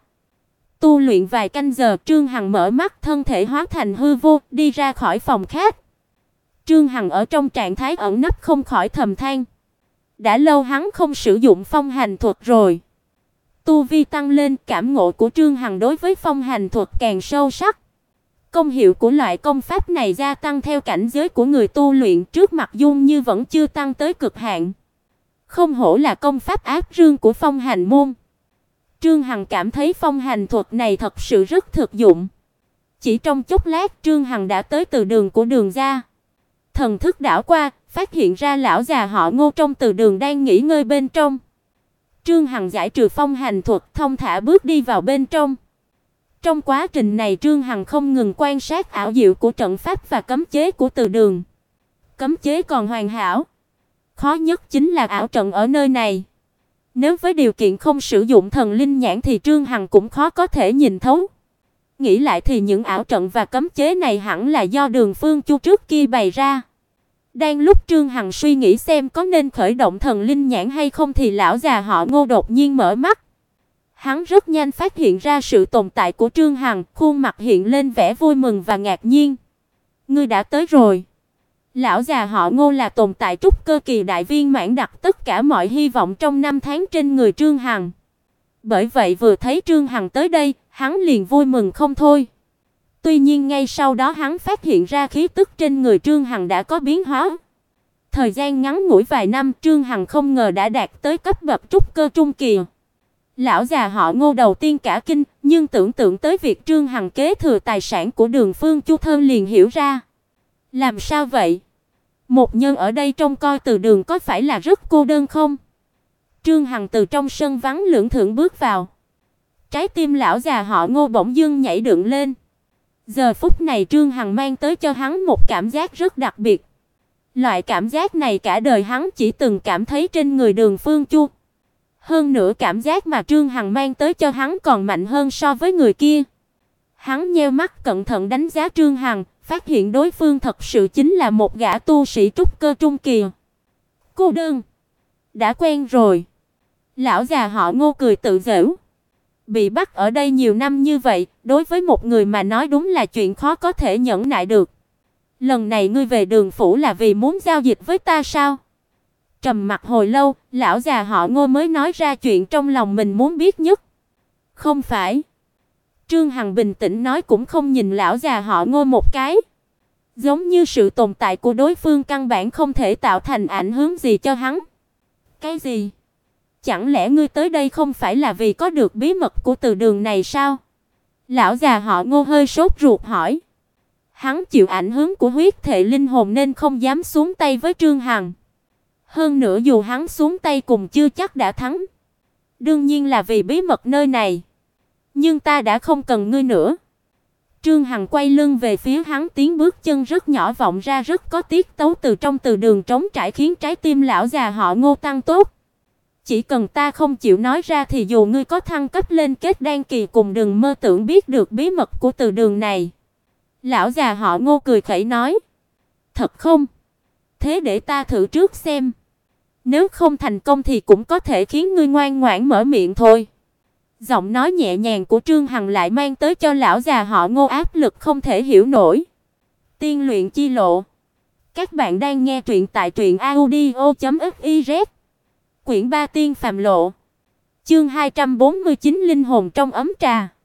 Tu luyện vài canh giờ, Trương Hằng mở mắt, thân thể hóa thành hư vô, đi ra khỏi phòng khách. Trương Hằng ở trong trạng thái ẩn nấp không khỏi thầm than. Đã lâu hắn không sử dụng phong hành thuật rồi. Tu vi tăng lên, cảm ngộ của Trương Hằng đối với phong hành thuật càng sâu sắc. Công hiệu của loại công pháp này gia tăng theo cảnh giới của người tu luyện, trước mặt Dung Như vẫn chưa tăng tới cực hạn. Không hổ là công pháp áp rương của phong hành môn. Trương Hằng cảm thấy phong hành thuật này thật sự rất thực dụng. Chỉ trong chốc lát, Trương Hằng đã tới từ đường của Đường gia. Thần thức đảo qua, phát hiện ra lão già họ Ngô trong từ đường đang nghỉ ngơi bên trong. Trương Hằng giải trừ phong hành thuật, thông thả bước đi vào bên trong. Trong quá trình này, Trương Hằng không ngừng quan sát ảo diệu của trận pháp và cấm chế của từ đường. Cấm chế còn hoàn hảo, khó nhất chính là ảo trận ở nơi này. Nếu với điều kiện không sử dụng thần linh nhãn thì Trương Hằng cũng khó có thể nhìn thấu. Nghĩ lại thì những ảo trận và cấm chế này hẳn là do Đường Phương Chu trước kia bày ra. Đang lúc Trương Hằng suy nghĩ xem có nên khởi động thần linh nhãn hay không thì lão già họ Ngô đột nhiên mở mắt. Hắn rất nhanh phát hiện ra sự tồn tại của Trương Hằng, khuôn mặt hiện lên vẻ vui mừng và ngạc nhiên. Ngươi đã tới rồi. Lão già họ Ngô là tồn tại trúc cơ kỳ đại viên mãn, đặt tất cả mọi hy vọng trong năm tháng trên người Trương Hằng. Bởi vậy vừa thấy Trương Hằng tới đây, hắn liền vui mừng không thôi. Tuy nhiên ngay sau đó hắn phát hiện ra khí tức trên người Trương Hằng đã có biến hóa. Thời gian ngắn ngủi vài năm, Trương Hằng không ngờ đã đạt tới cấp bậc trúc cơ trung kỳ. Lão già họ Ngô đầu tiên cả kinh, nhưng tưởng tượng tới việc Trương Hằng kế thừa tài sản của Đường Phương Chu Thơm liền hiểu ra. Làm sao vậy? Một nhân ở đây trông coi từ đường có phải là rất cô đơn không? Trương Hằng từ trong sân vắng lưỡng thưởng bước vào. Trái tim lão già họ Ngô bỗng dưng nhảy dựng lên. Giờ phút này Trương Hằng mang tới cho hắn một cảm giác rất đặc biệt. Loại cảm giác này cả đời hắn chỉ từng cảm thấy trên người Đường Phương Chu. Hơn nữa cảm giác mà Trương Hằng mang tới cho hắn còn mạnh hơn so với người kia. Hắn nheo mắt cẩn thận đánh giá Trương Hằng, phát hiện đối phương thật sự chính là một gã tu sĩ trúc cơ trung kỳ. Cô đơn. Đã quen rồi. Lão già họ Ngô cười tự giễu. Bị bắt ở đây nhiều năm như vậy, đối với một người mà nói đúng là chuyện khó có thể nhẫn nại được. Lần này ngươi về Đường phủ là vì muốn giao dịch với ta sao? Trầm mặc hồi lâu, lão già họ Ngô mới nói ra chuyện trong lòng mình muốn biết nhất. Không phải. Trương Hằng bình tĩnh nói, cũng không nhìn lão già họ Ngô một cái. Giống như sự tồn tại của đối phương căn bản không thể tạo thành ảnh hưởng gì cho hắn. Cái gì? Chẳng lẽ ngươi tới đây không phải là vì có được bí mật của từ đường này sao? Lão già họ Ngô hơi sốt ruột hỏi. Hắn chịu ảnh hưởng của huyết thể linh hồn nên không dám xuống tay với Trương Hằng. Hơn nữa dù hắn xuống tay cùng chưa chắc đã thắng. Đương nhiên là vì bí mật nơi này. Nhưng ta đã không cần ngươi nữa. Trương Hằng quay lưng về phía hắn, tiếng bước chân rất nhỏ vọng ra rất có tiết tấu từ trong từ đường trống trải, khiến trái tim lão già họ Ngô tăng tốt. Chỉ cần ta không chịu nói ra thì dù ngươi có thăng cấp lên kết đan kỳ cùng đừng mơ tưởng biết được bí mật của từ đường này. Lão già họ Ngô cười khẩy nói. Thật không? Thế để ta thử trước xem. Nếu không thành công thì cũng có thể khiến ngươi ngoan ngoãn mở miệng thôi. Giọng nói nhẹ nhàng của Trương Hằng lại mang tới cho lão già họ Ngô áp lực không thể hiểu nổi. Tiên luyện chi lộ. Các bạn đang nghe truyện tại truyệnaudio.fiz. Quyển 3 Tiên phàm lộ. Chương 249 linh hồn trong ấm trà.